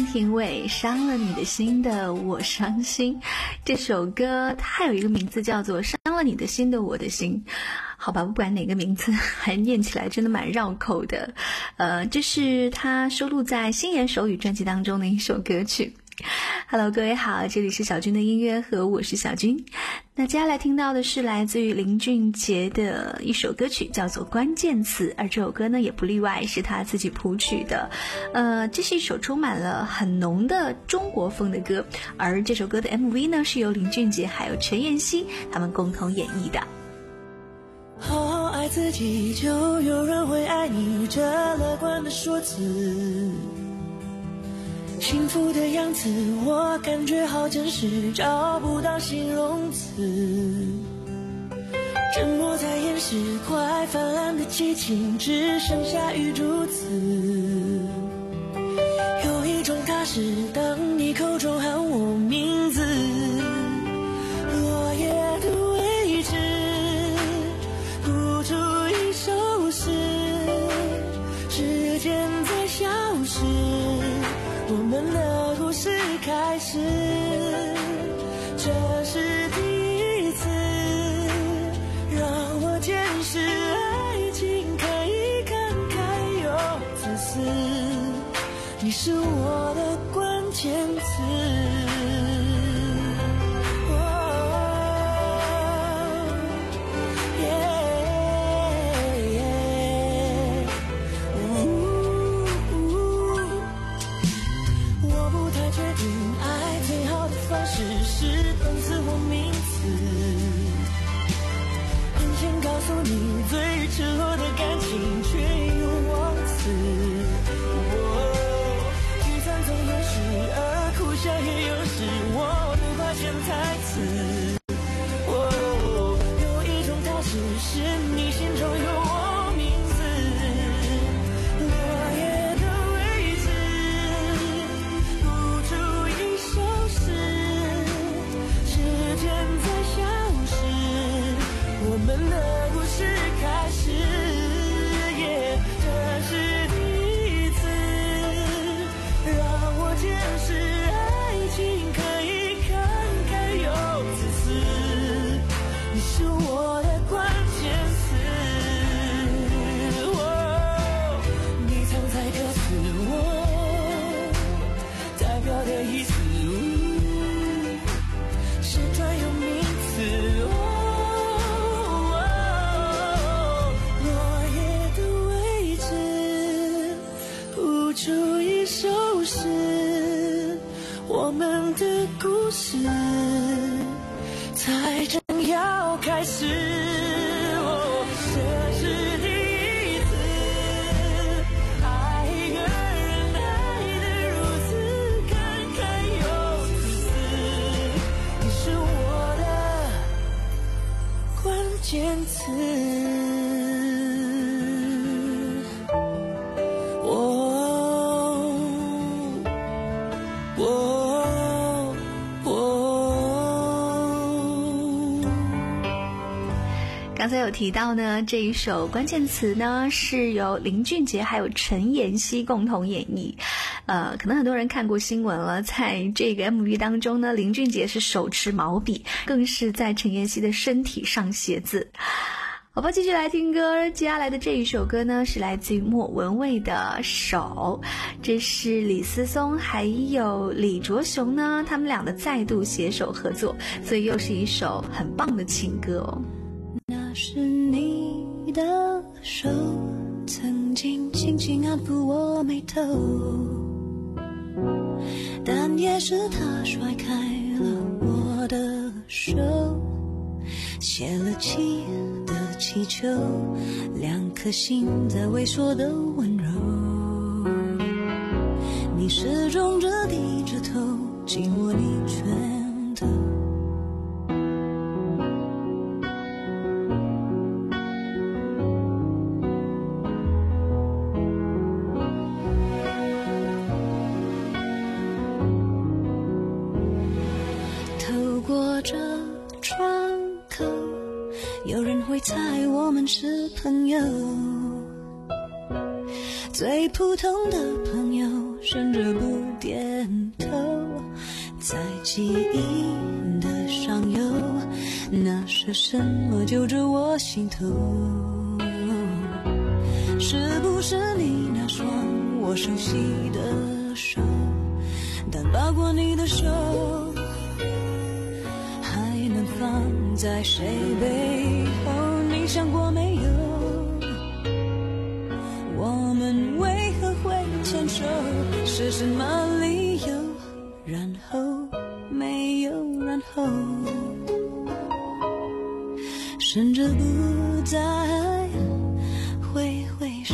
廷伟伤了你的心的我伤心，这首歌它有一个名字叫做伤了你的心的我的心。好吧，不管哪个名字，还念起来真的蛮绕口的。呃，这是他收录在新言手语专辑当中的一首歌曲。Hello， 各位好，这里是小军的音乐盒，我是小军。那接下来听到的是来自于林俊杰的一首歌曲，叫做《关键词》，而这首歌呢也不例外，是他自己谱曲的。呃，这是一首充满了很浓的中国风的歌，而这首歌的 M V 呢是由林俊杰还有陈妍希他们共同演绎的。 好好爱自己，就有人会爱你，这乐观的说辞。幸福的样子，我感觉好真实，找不到形容词。沉默在掩饰快泛滥的激情，只剩下雨珠子。有一种踏实，当你口中喊我名字，落叶的位置，谱出一首诗，时间在消失，我们的故事开始，这是第一次让我见识爱情可以慷慨又自私，你是我的关键词。是动词或名词，很想告诉你最赤裸的感情，却又忘词。哦，聚散总有时，而哭笑也有时，我能发现台词。哦，有一种踏实，是你心中有我名字，落叶的位置，谱出一首诗。时间在消失，我们的故事开始，耶，这是第一次让我见识爱情可以慷慨又自私，你是我的关键词。哦，你藏在歌词，我代表的意思。是专有名词，哦哦，落叶的位置，谱出一首诗，我们的故事才正要开始。哦，这是第一次爱一个人，爱得如此慷慨又自私，你是我的关键词。我我我刚才有提到呢，这一首关键词呢是由林俊杰还有陈妍希共同演绎。呃，可能很多人看过新闻了，在这个 M V 当中呢，林俊杰是手持毛笔，更是在陈妍希的身体上写字。好吧，继续来听歌。接下来的这一首歌呢，是来自于莫文蔚的手，这是李思松还有李卓雄呢，他们俩的再度携手合作，所以又是一首很棒的情歌哦。 那是你的手，曾经轻轻安抚我眉头，但也是他甩开了我的手，泄了气的气球，两颗心在萎缩的温柔，你始终着低着头，紧握你拳头，透过这窗口，有人会猜我们是朋友，最普通的朋友， 甚至不点头，在记忆的上游，那是什么揪着我心头？是不是你那双我熟悉的手，但抱过你的手还能放在谁背后？你想过没有，我们为何会牵手？是什么理由？然后没有然后，甚至不再挥挥手。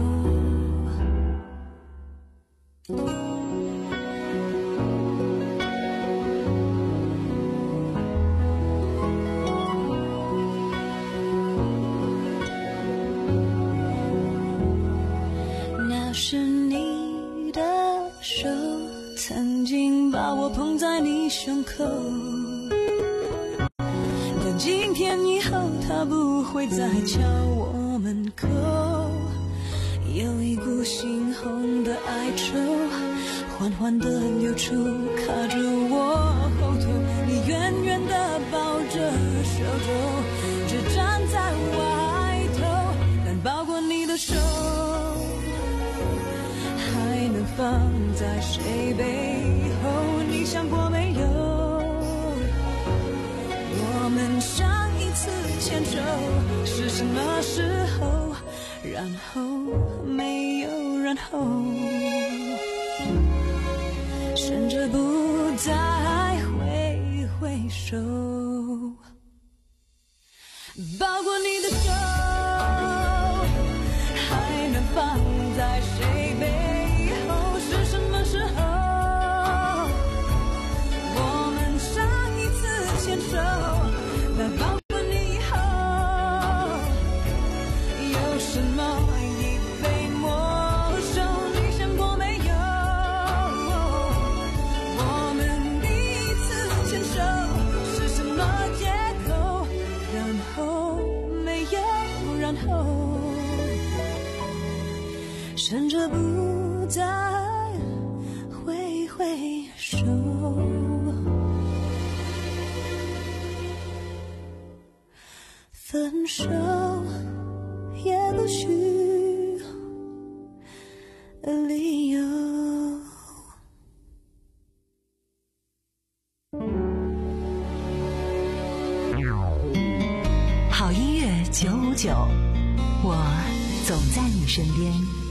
那是你的手曾经把我捧在你胸口，但今天以后它不会再敲我门口。有一股猩红的哀愁缓缓地流出，卡着我后头。你远远地抱着手肘，只站在外头，但抱过你的手还能放在谁背后？你想过没有，我们上一次牵手是什么时候？然后没有然后，甚至不再挥挥手。抱过你的手还能放在谁背后？是什么时候，我们上一次牵手？那抱过你以后，有什么已被没收？你想过没有，我们第一次牵手是什么借口？然后没有然后，甚至不再挥挥手。分手也不需理由。 好音乐九五九，我总在你身边。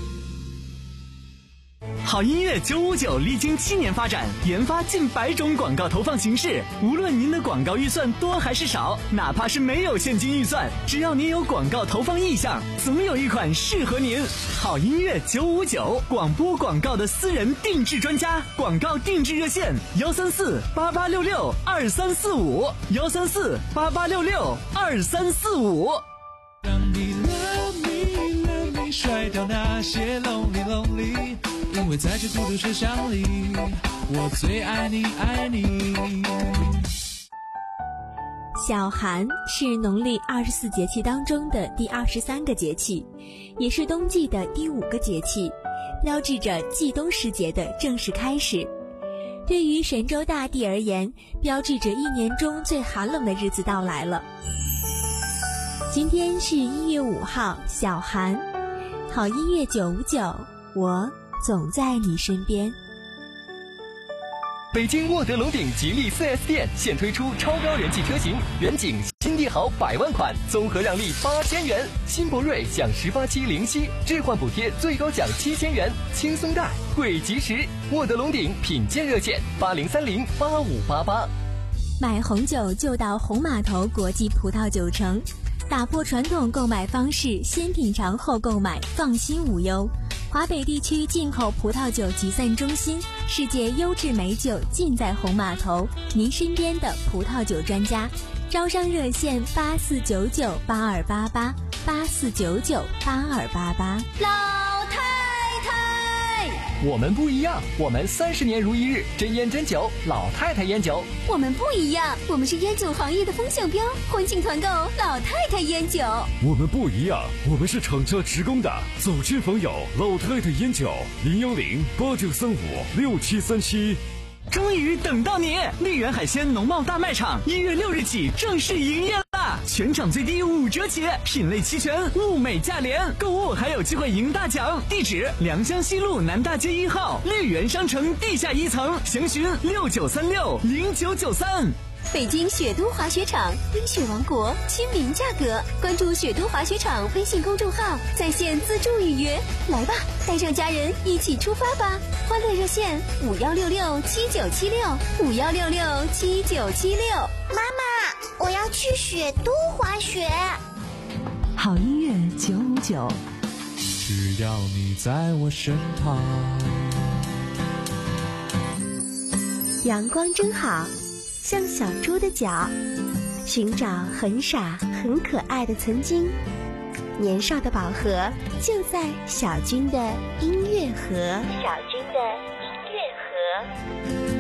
好音乐九五九历经七年发展，研发近百种广告投放形式。无论您的广告预算多还是少，哪怕是没有现金预算，只要您有广告投放意向，总有一款适合您。好音乐九五九，广播广告的私人定制专家，广告定制热线：幺三四八八六六二三四五，幺三四八八六六二三四五。 让你 love me love me 甩掉那些 lonely lonely， 因为在这孤独车厢里，我最爱你爱你。 小寒是农历二十四节气当中的第二十三个节气，也是冬季的第五个节气，标志着季冬时节的正式开始。对于神州大地而言，标志着一年中最寒冷的日子到来了。今天是一月五号，小寒。好音乐九五九，我总在你身边。 北京沃德龙鼎吉利 四 S 店现推出超高人气车型，远景新帝豪百万款，综合让利八千元；新博瑞享十八期零息置换补贴，最高享七千元，轻松贷，贵及时。沃德龙鼎品鉴热线：八零三零八五八八。 买红酒就到红码头国际葡萄酒城，打破传统购买方式，先品尝后购买，放心无忧。华北地区进口葡萄酒集散中心，世界优质美酒尽在红码头，您身边的葡萄酒专家。招商热线：八四九九八二八八，八四九九八二八八。 老太太， 我们不一样，我们三十年如一日，真烟真酒，老太太烟酒。 我们不一样，我们是烟酒行业的风向标，欢庆团购老太太烟酒。 我们不一样，我们是厂家直供的，走亲访友，老太太烟酒，零幺零八九三五六七三七。 终于等到你！丽源海鲜农贸大卖场一月六日起正式营业啦！全场最低五折起，品类齐全，物美价廉，购物还有机会赢大奖。地址：良乡西路南大街一号丽源商城地下一层，详询六九三六零九九三。 北京雪都滑雪场，冰雪王国，亲民价格。关注雪都滑雪场微信公众号，在线自助预约。来吧，带上家人一起出发吧！欢乐热线五幺六六七九七六五幺六六七九七六。 妈妈，我要去雪都滑雪。 好音乐九五九， 只要你在我身旁。 阳光真好，像小猪的脚，寻找很傻很可爱的曾经。年少的宝盒就在小军的音乐盒。小军的音乐盒。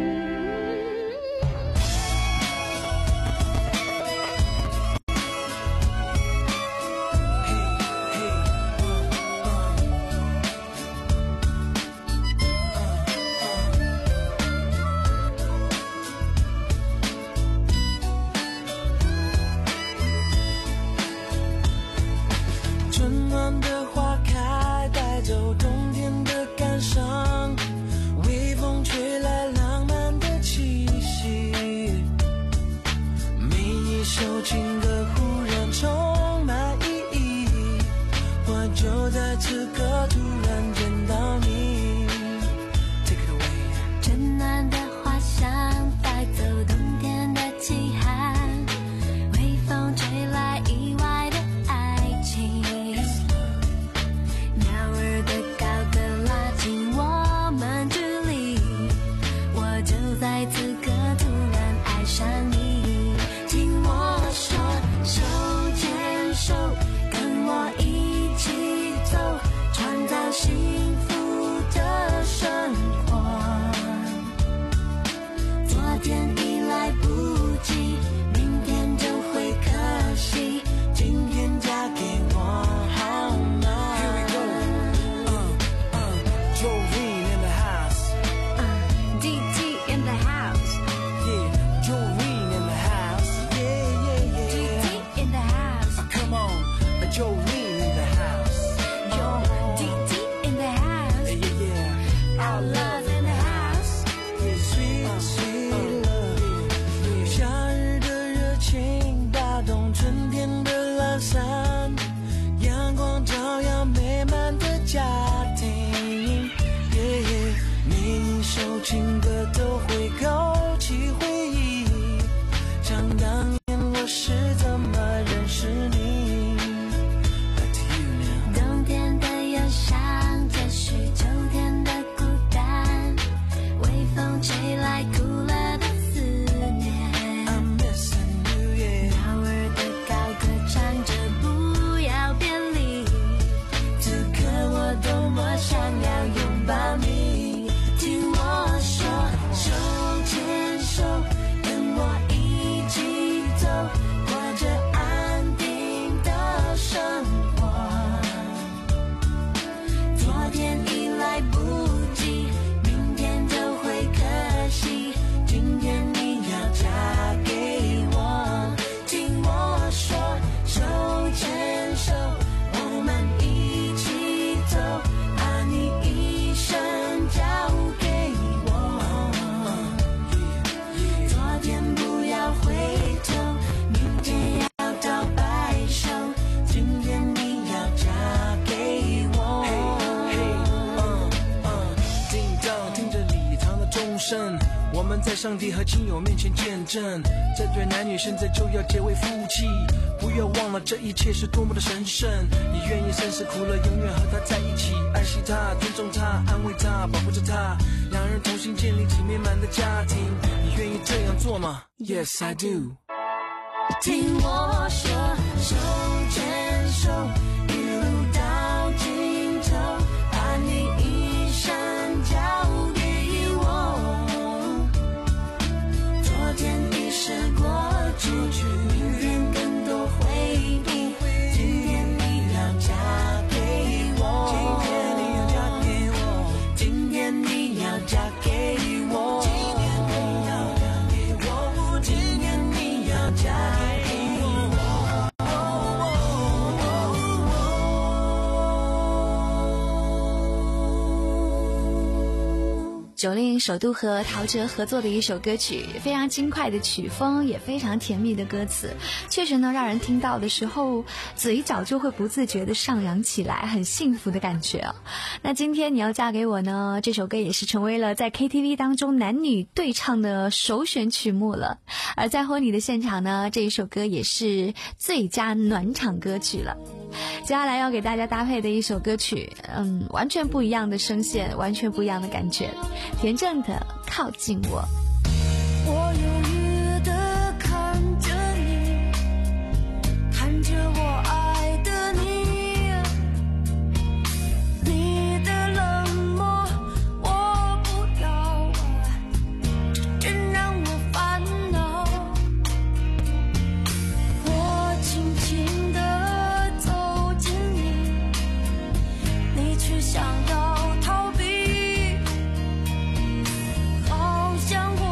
我们在上帝和亲友面前见证，这对男女现在就要结为夫妻。不要忘了这一切是多么的神圣，你愿意生死苦乐永远和他在一起，爱惜他，尊重他，安慰他，保护着他，两人同心建立起美满的家庭。你愿意这样做吗？ Yes I do。 听我说，手牵手一路到尽头，把你一生要嫁给我。 九令首度和陶喆合作的一首歌曲，非常轻快的曲风，也非常甜蜜的歌词，确实呢让人听到的时候嘴角就会不自觉的上扬起来，很幸福的感觉啊。那今天你要嫁给我呢，这首歌也是成为了在 K T V 当中男女对唱的首选曲目了。而在婚礼的现场呢，这一首歌也是最佳暖场歌曲了。接下来要给大家搭配的一首歌曲，嗯，完全不一样的声线，完全不一样的感觉。田震的靠近我。 我犹豫地看着你，看着我爱的你，你的冷漠我不要，真让我烦恼。我轻轻地走近你，你却想要逃避，好像我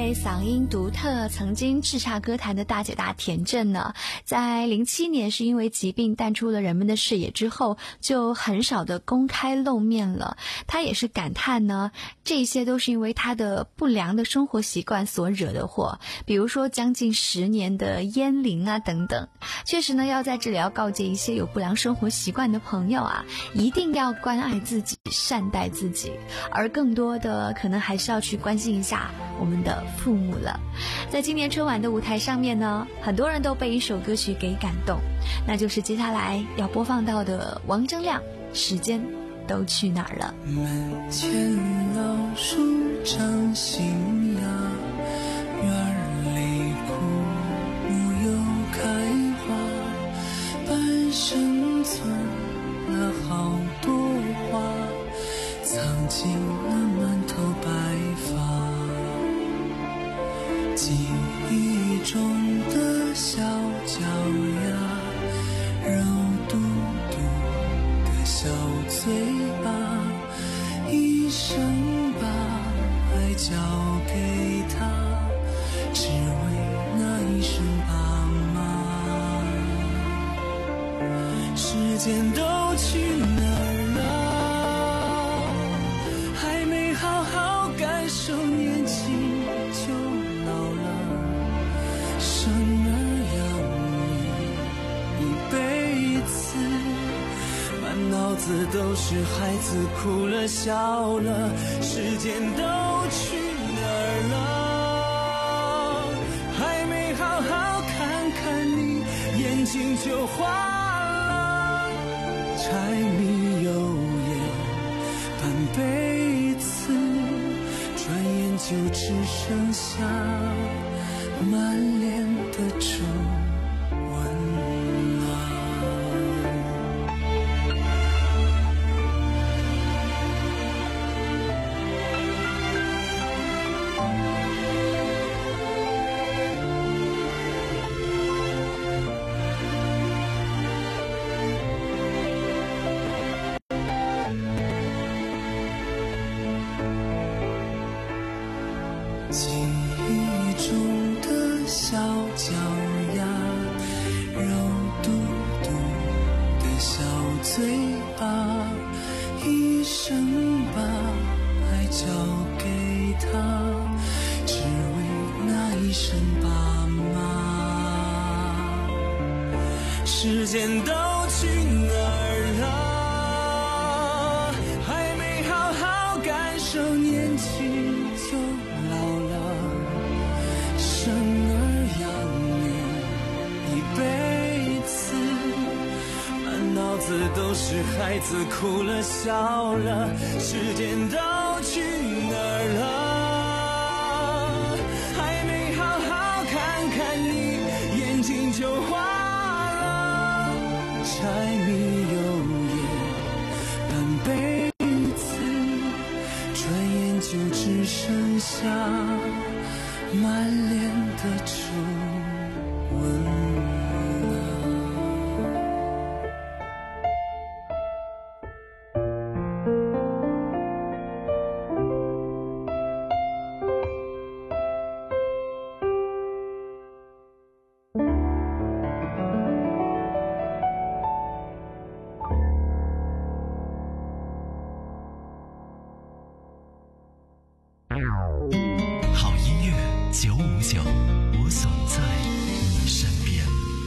位嗓音独特、曾经叱咤歌坛的大姐大田震呢，在零七年是因为疾病淡出了人们的视野之后，就很少的公开露面了。她也是感叹呢，这些都是因为她的不良的生活习惯所惹的祸，比如说将近十年的烟龄啊等等。确实呢，要在这里要告诫一些有不良生活习惯的朋友啊，一定要关爱自己，善待自己，而更多的可能还是要去关心一下我们的父母了。在今年春晚的舞台上面呢，很多人都被一首歌曲给感动，那就是接下来要播放到的王铮亮《时间都去哪儿了》。 门前老树长新芽，院里枯木又开花，半生存了好多话，藏进了满头白发。记忆中的小脚丫，肉嘟嘟的小嘴巴，一生把爱交给他，只为那一声爸妈。时间都去哪儿了？还没好好感受年轻就老了，生儿养女一辈子，满脑子都是孩子哭了笑了，时间都去哪儿了？还没好好看看你，眼睛就花了，柴米油盐半辈子，转眼就只剩下满脸的皱纹啊。记忆中的小脚丫，肉嘟嘟的小嘴巴，一生把爱交给他，只为那一声爸妈。时间都去哪儿了？还没好好感受年轻就老了，生儿养女一辈子，满脑子都是孩子哭了笑了，时间都去哪儿了？还没好好看看你，眼睛就花了，柴米油盐半辈子，转眼就只剩下满脸的皱纹啊。 好音乐九五九，我总在你身边。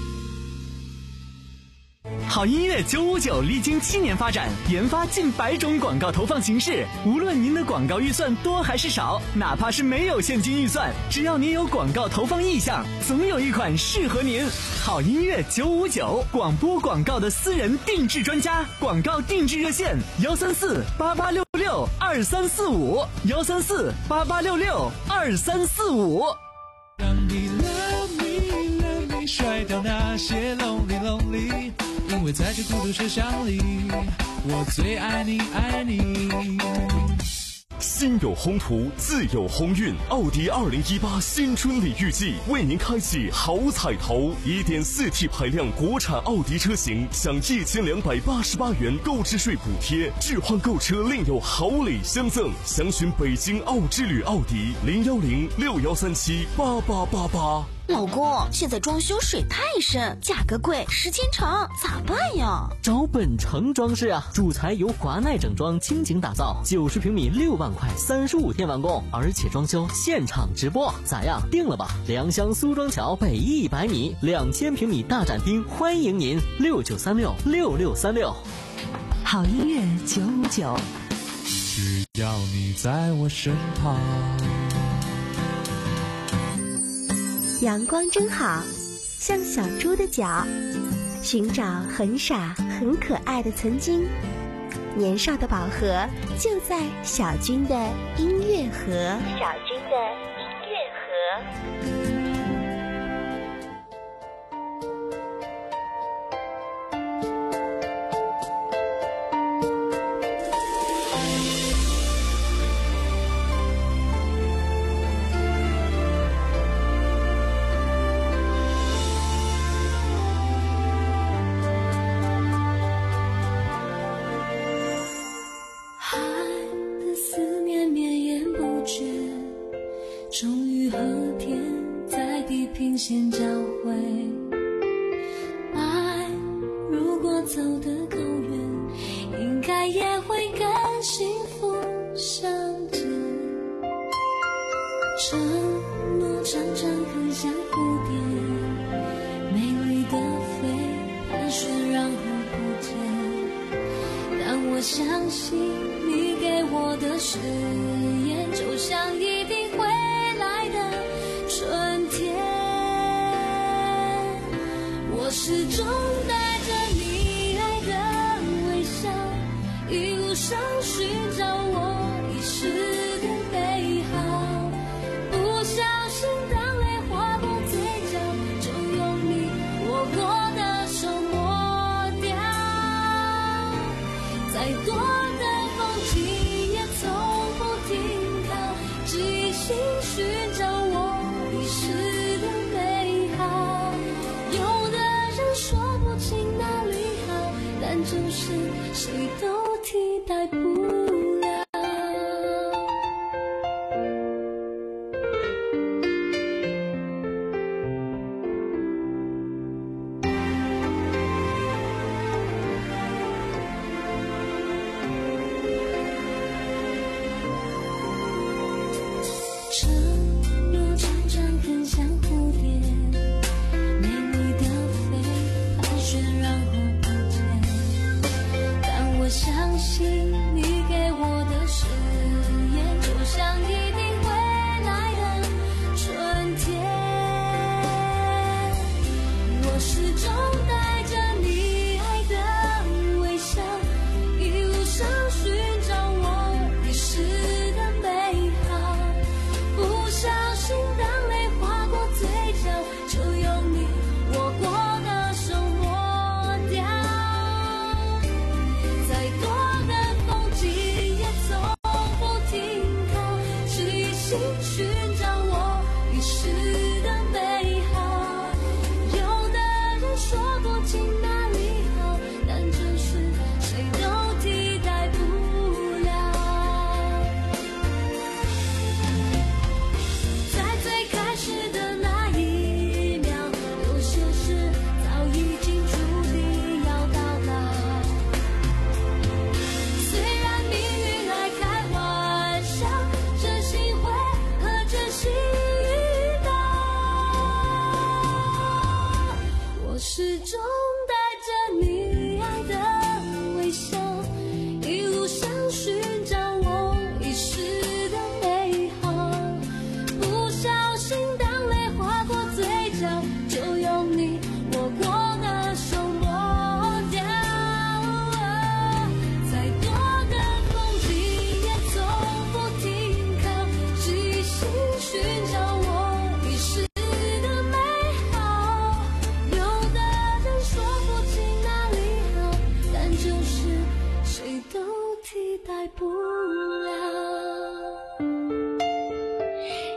好音乐九五九历经七年发展，研发近百种广告投放形式。无论您的广告预算多还是少，哪怕是没有现金预算，只要您有广告投放意向，总有一款适合您。好音乐九五九，广播广告的私人定制专家，广告定制热线幺三四八八六六二三四五幺三四八八六六二三四五。 让你 love me love me 甩掉那些 lonely lonely， 因为在这孤独车厢里，我最爱你爱你。 心有宏图，自有鸿运。奥迪二零一八新春礼遇季为您开启好彩头， 一点四 T 排量国产奥迪车型享一千两百八十八元购置税补贴，置换购车另有好礼相赠。详询北京奥之旅奥迪零幺零六幺三七八八八八。 老公，现在装修水太深，价格贵，时间长，咋办呀？ 找本城装饰啊，主材由华奈整装倾情打造，九十平米六万块，三十五天完工，而且装修现场直播，咋样？定了吧？良乡苏庄桥北一百米，两千平米大展厅，欢迎您六九三六六六三六。 好音乐九五九， 只要你在我身旁。 阳光真好，像小猪的脚，寻找很傻很可爱的曾经。年少的宝盒就在小军的音乐盒。小军的音乐盒。 先交汇，爱如果走得够远，应该也会跟幸福相见。承诺常常很像蝴蝶，美丽的飞，盘旋然后不见。但我相信你给我的誓言，就像一定会来的春天。我始终带着你爱的微笑，一路上寻找我遗失的美好。不小心当泪划过嘴角，就用你握过的手抹掉。再多的风景也从不停靠，只一心寻找我遗失的美好。有的说不清哪里好，但就是谁都替代不了。承诺常常很像蝴蝶，我相信你给我的誓言，就像一定会来的春天。我始终带着你爱的微笑，一路上寻找我遗失的美好。不小心当泪划过嘴角，就用你握过的手抹掉。再多的风景也从不停靠，只一心寻找我遗失的美好。有的人说不清哪里好，但就是谁都替代不了。在最开始的那一秒，有些事早已经注定要到老。虽然命运爱开玩笑，真心会和真心遇到。我始终带着你爱的微笑，一路上寻找我遗失的美好。不小心当泪划过嘴角，就用你握过的手抹掉。再多的风景也从不停靠，只一心寻找我遗失的美好。有的人说不清哪里好，但就是谁都替代不了。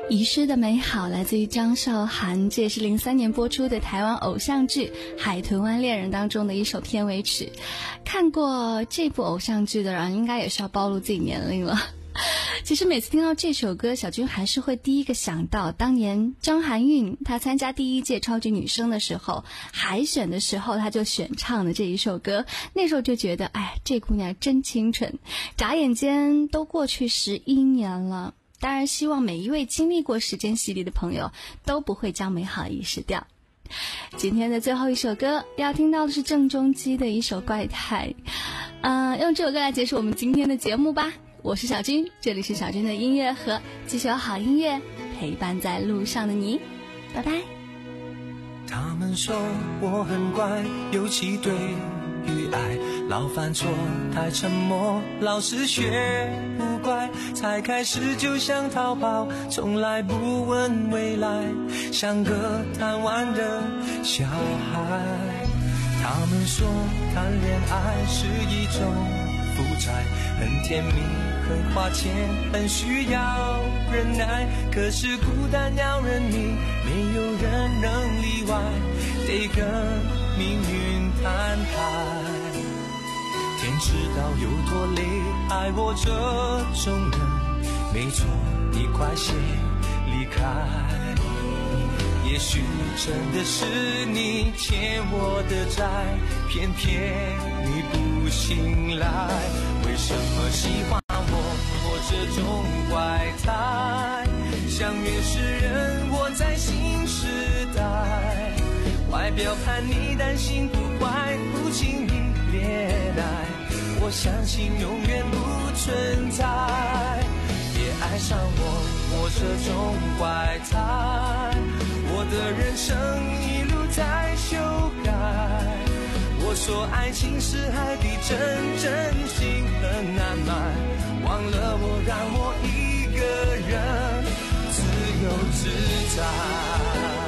遗失的美好来自于张韶涵，这也是零三年播出的台湾偶像剧《海豚湾恋人》当中的一首片尾曲。看过这部偶像剧的人应该也是要暴露自己年龄了。其实每次听到这首歌，小军还是会第一个想到当年张含韵她参加第一届超级女声的时候，海选的时候她就选唱的这一首歌。那时候就觉得，哎，这姑娘真清纯。眨眼间都过去十一年了，当然希望每一位经历过时间洗礼的朋友都不会将美好遗失掉。今天的最后一首歌要听到的是郑中基的一首怪胎，呃，用这首歌来结束我们今天的节目吧。我是小军，这里是小军的音乐盒，继续有好音乐陪伴在路上的你，拜拜。 他们说我很乖，尤其对于爱，老犯错，太沉默，老是学不乖，才开始就想逃跑，从来不问未来，像个贪玩的小孩。他们说谈恋爱是一种负债，很甜蜜，很花钱，很需要忍耐，可是孤单要人命，没有人能例外，得跟命运摊牌。天知道有多累，爱我这种人，没错，你快些离开。也许真的是你欠我的债，偏偏你不醒来。为什么喜欢我我这种怪胎？相约是人活在新时代，外表叛逆但心不坏，不轻易恋爱，我相信永远不存在。别爱上我我这种怪胎，我的人生一路在修改。我说爱情是海底针，真心很难买，忘了我，让我一个人自由自在。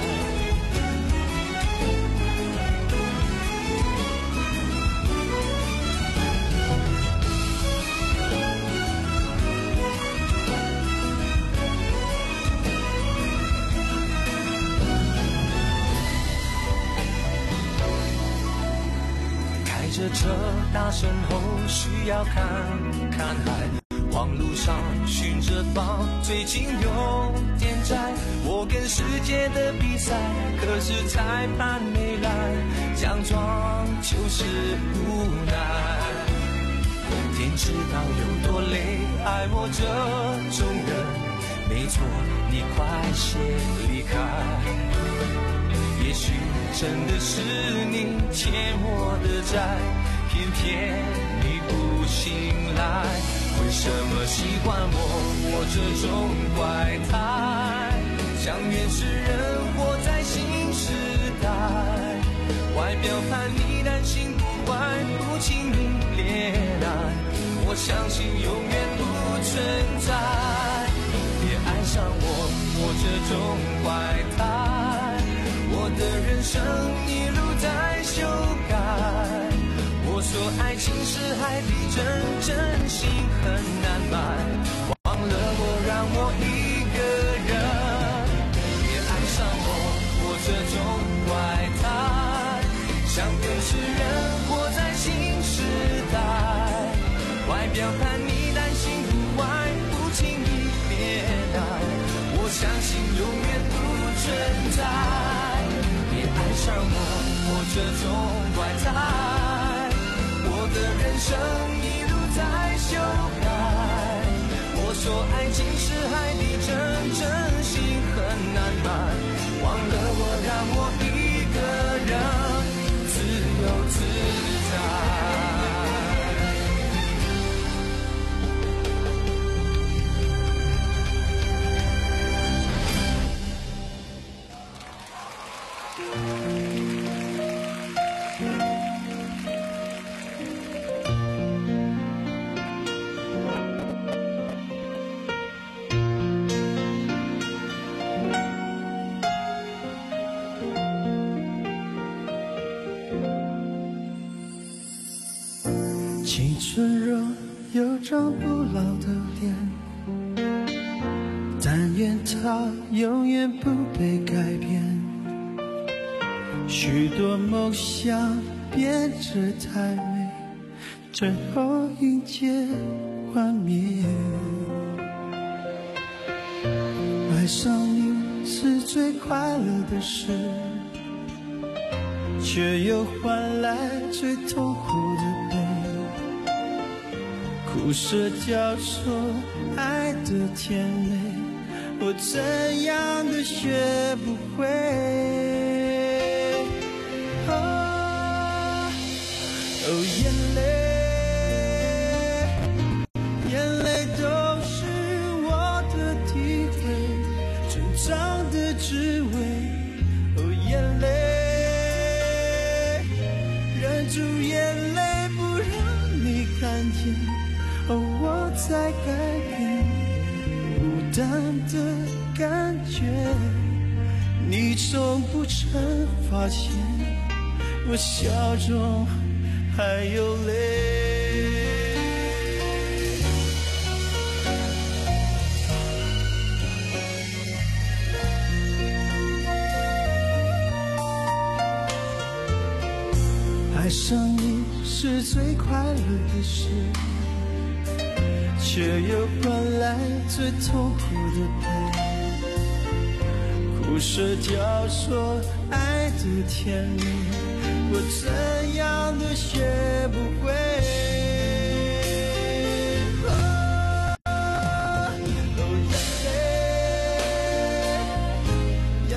这车大声吼，需要看看海，往路上寻着宝，最近有点窄。我跟世界的比赛，可是裁判没来，奖状就是无奈。天知道有多累，爱我这种人，没错，你快些离开。也许真的是你欠我的债，偏偏你不醒来。为什么喜欢我我这种怪胎？相约是人活在新时代，外表叛逆但心不坏，不轻易恋爱，我相信永远不存在。别爱上我我这种怪胎，我的人生一路在修改。我说爱情是海底针，真心很难买，忘了我，让我一个人。别爱上我我这种怪胎，相约是人活在新时代，外表叛逆但心不坏，不轻易恋爱，我相信永远不存在。爱上我我这种怪胎，我的人生一路在修改。我说爱情是海底针，真心很难买，忘了我，让我一个人自由自在。 青春热有张不老的脸，但言它永远不被改变，许多梦想变得太美，最后迎接幻灭。爱上你是最快乐的事，却又换来最痛苦的悲。苦涩交错，爱的甜美，我怎样都学不会。哦，哦，眼泪，眼泪都是我的体会，成长的滋味。哦，眼泪，忍住眼泪不让你看见。哦，我在改变，孤单的感觉，你从不曾发现，我笑中还有泪。爱上你是最快乐的事，却又换来最痛苦的悲。苦涩交错，爱的甜美，我怎样都学不会。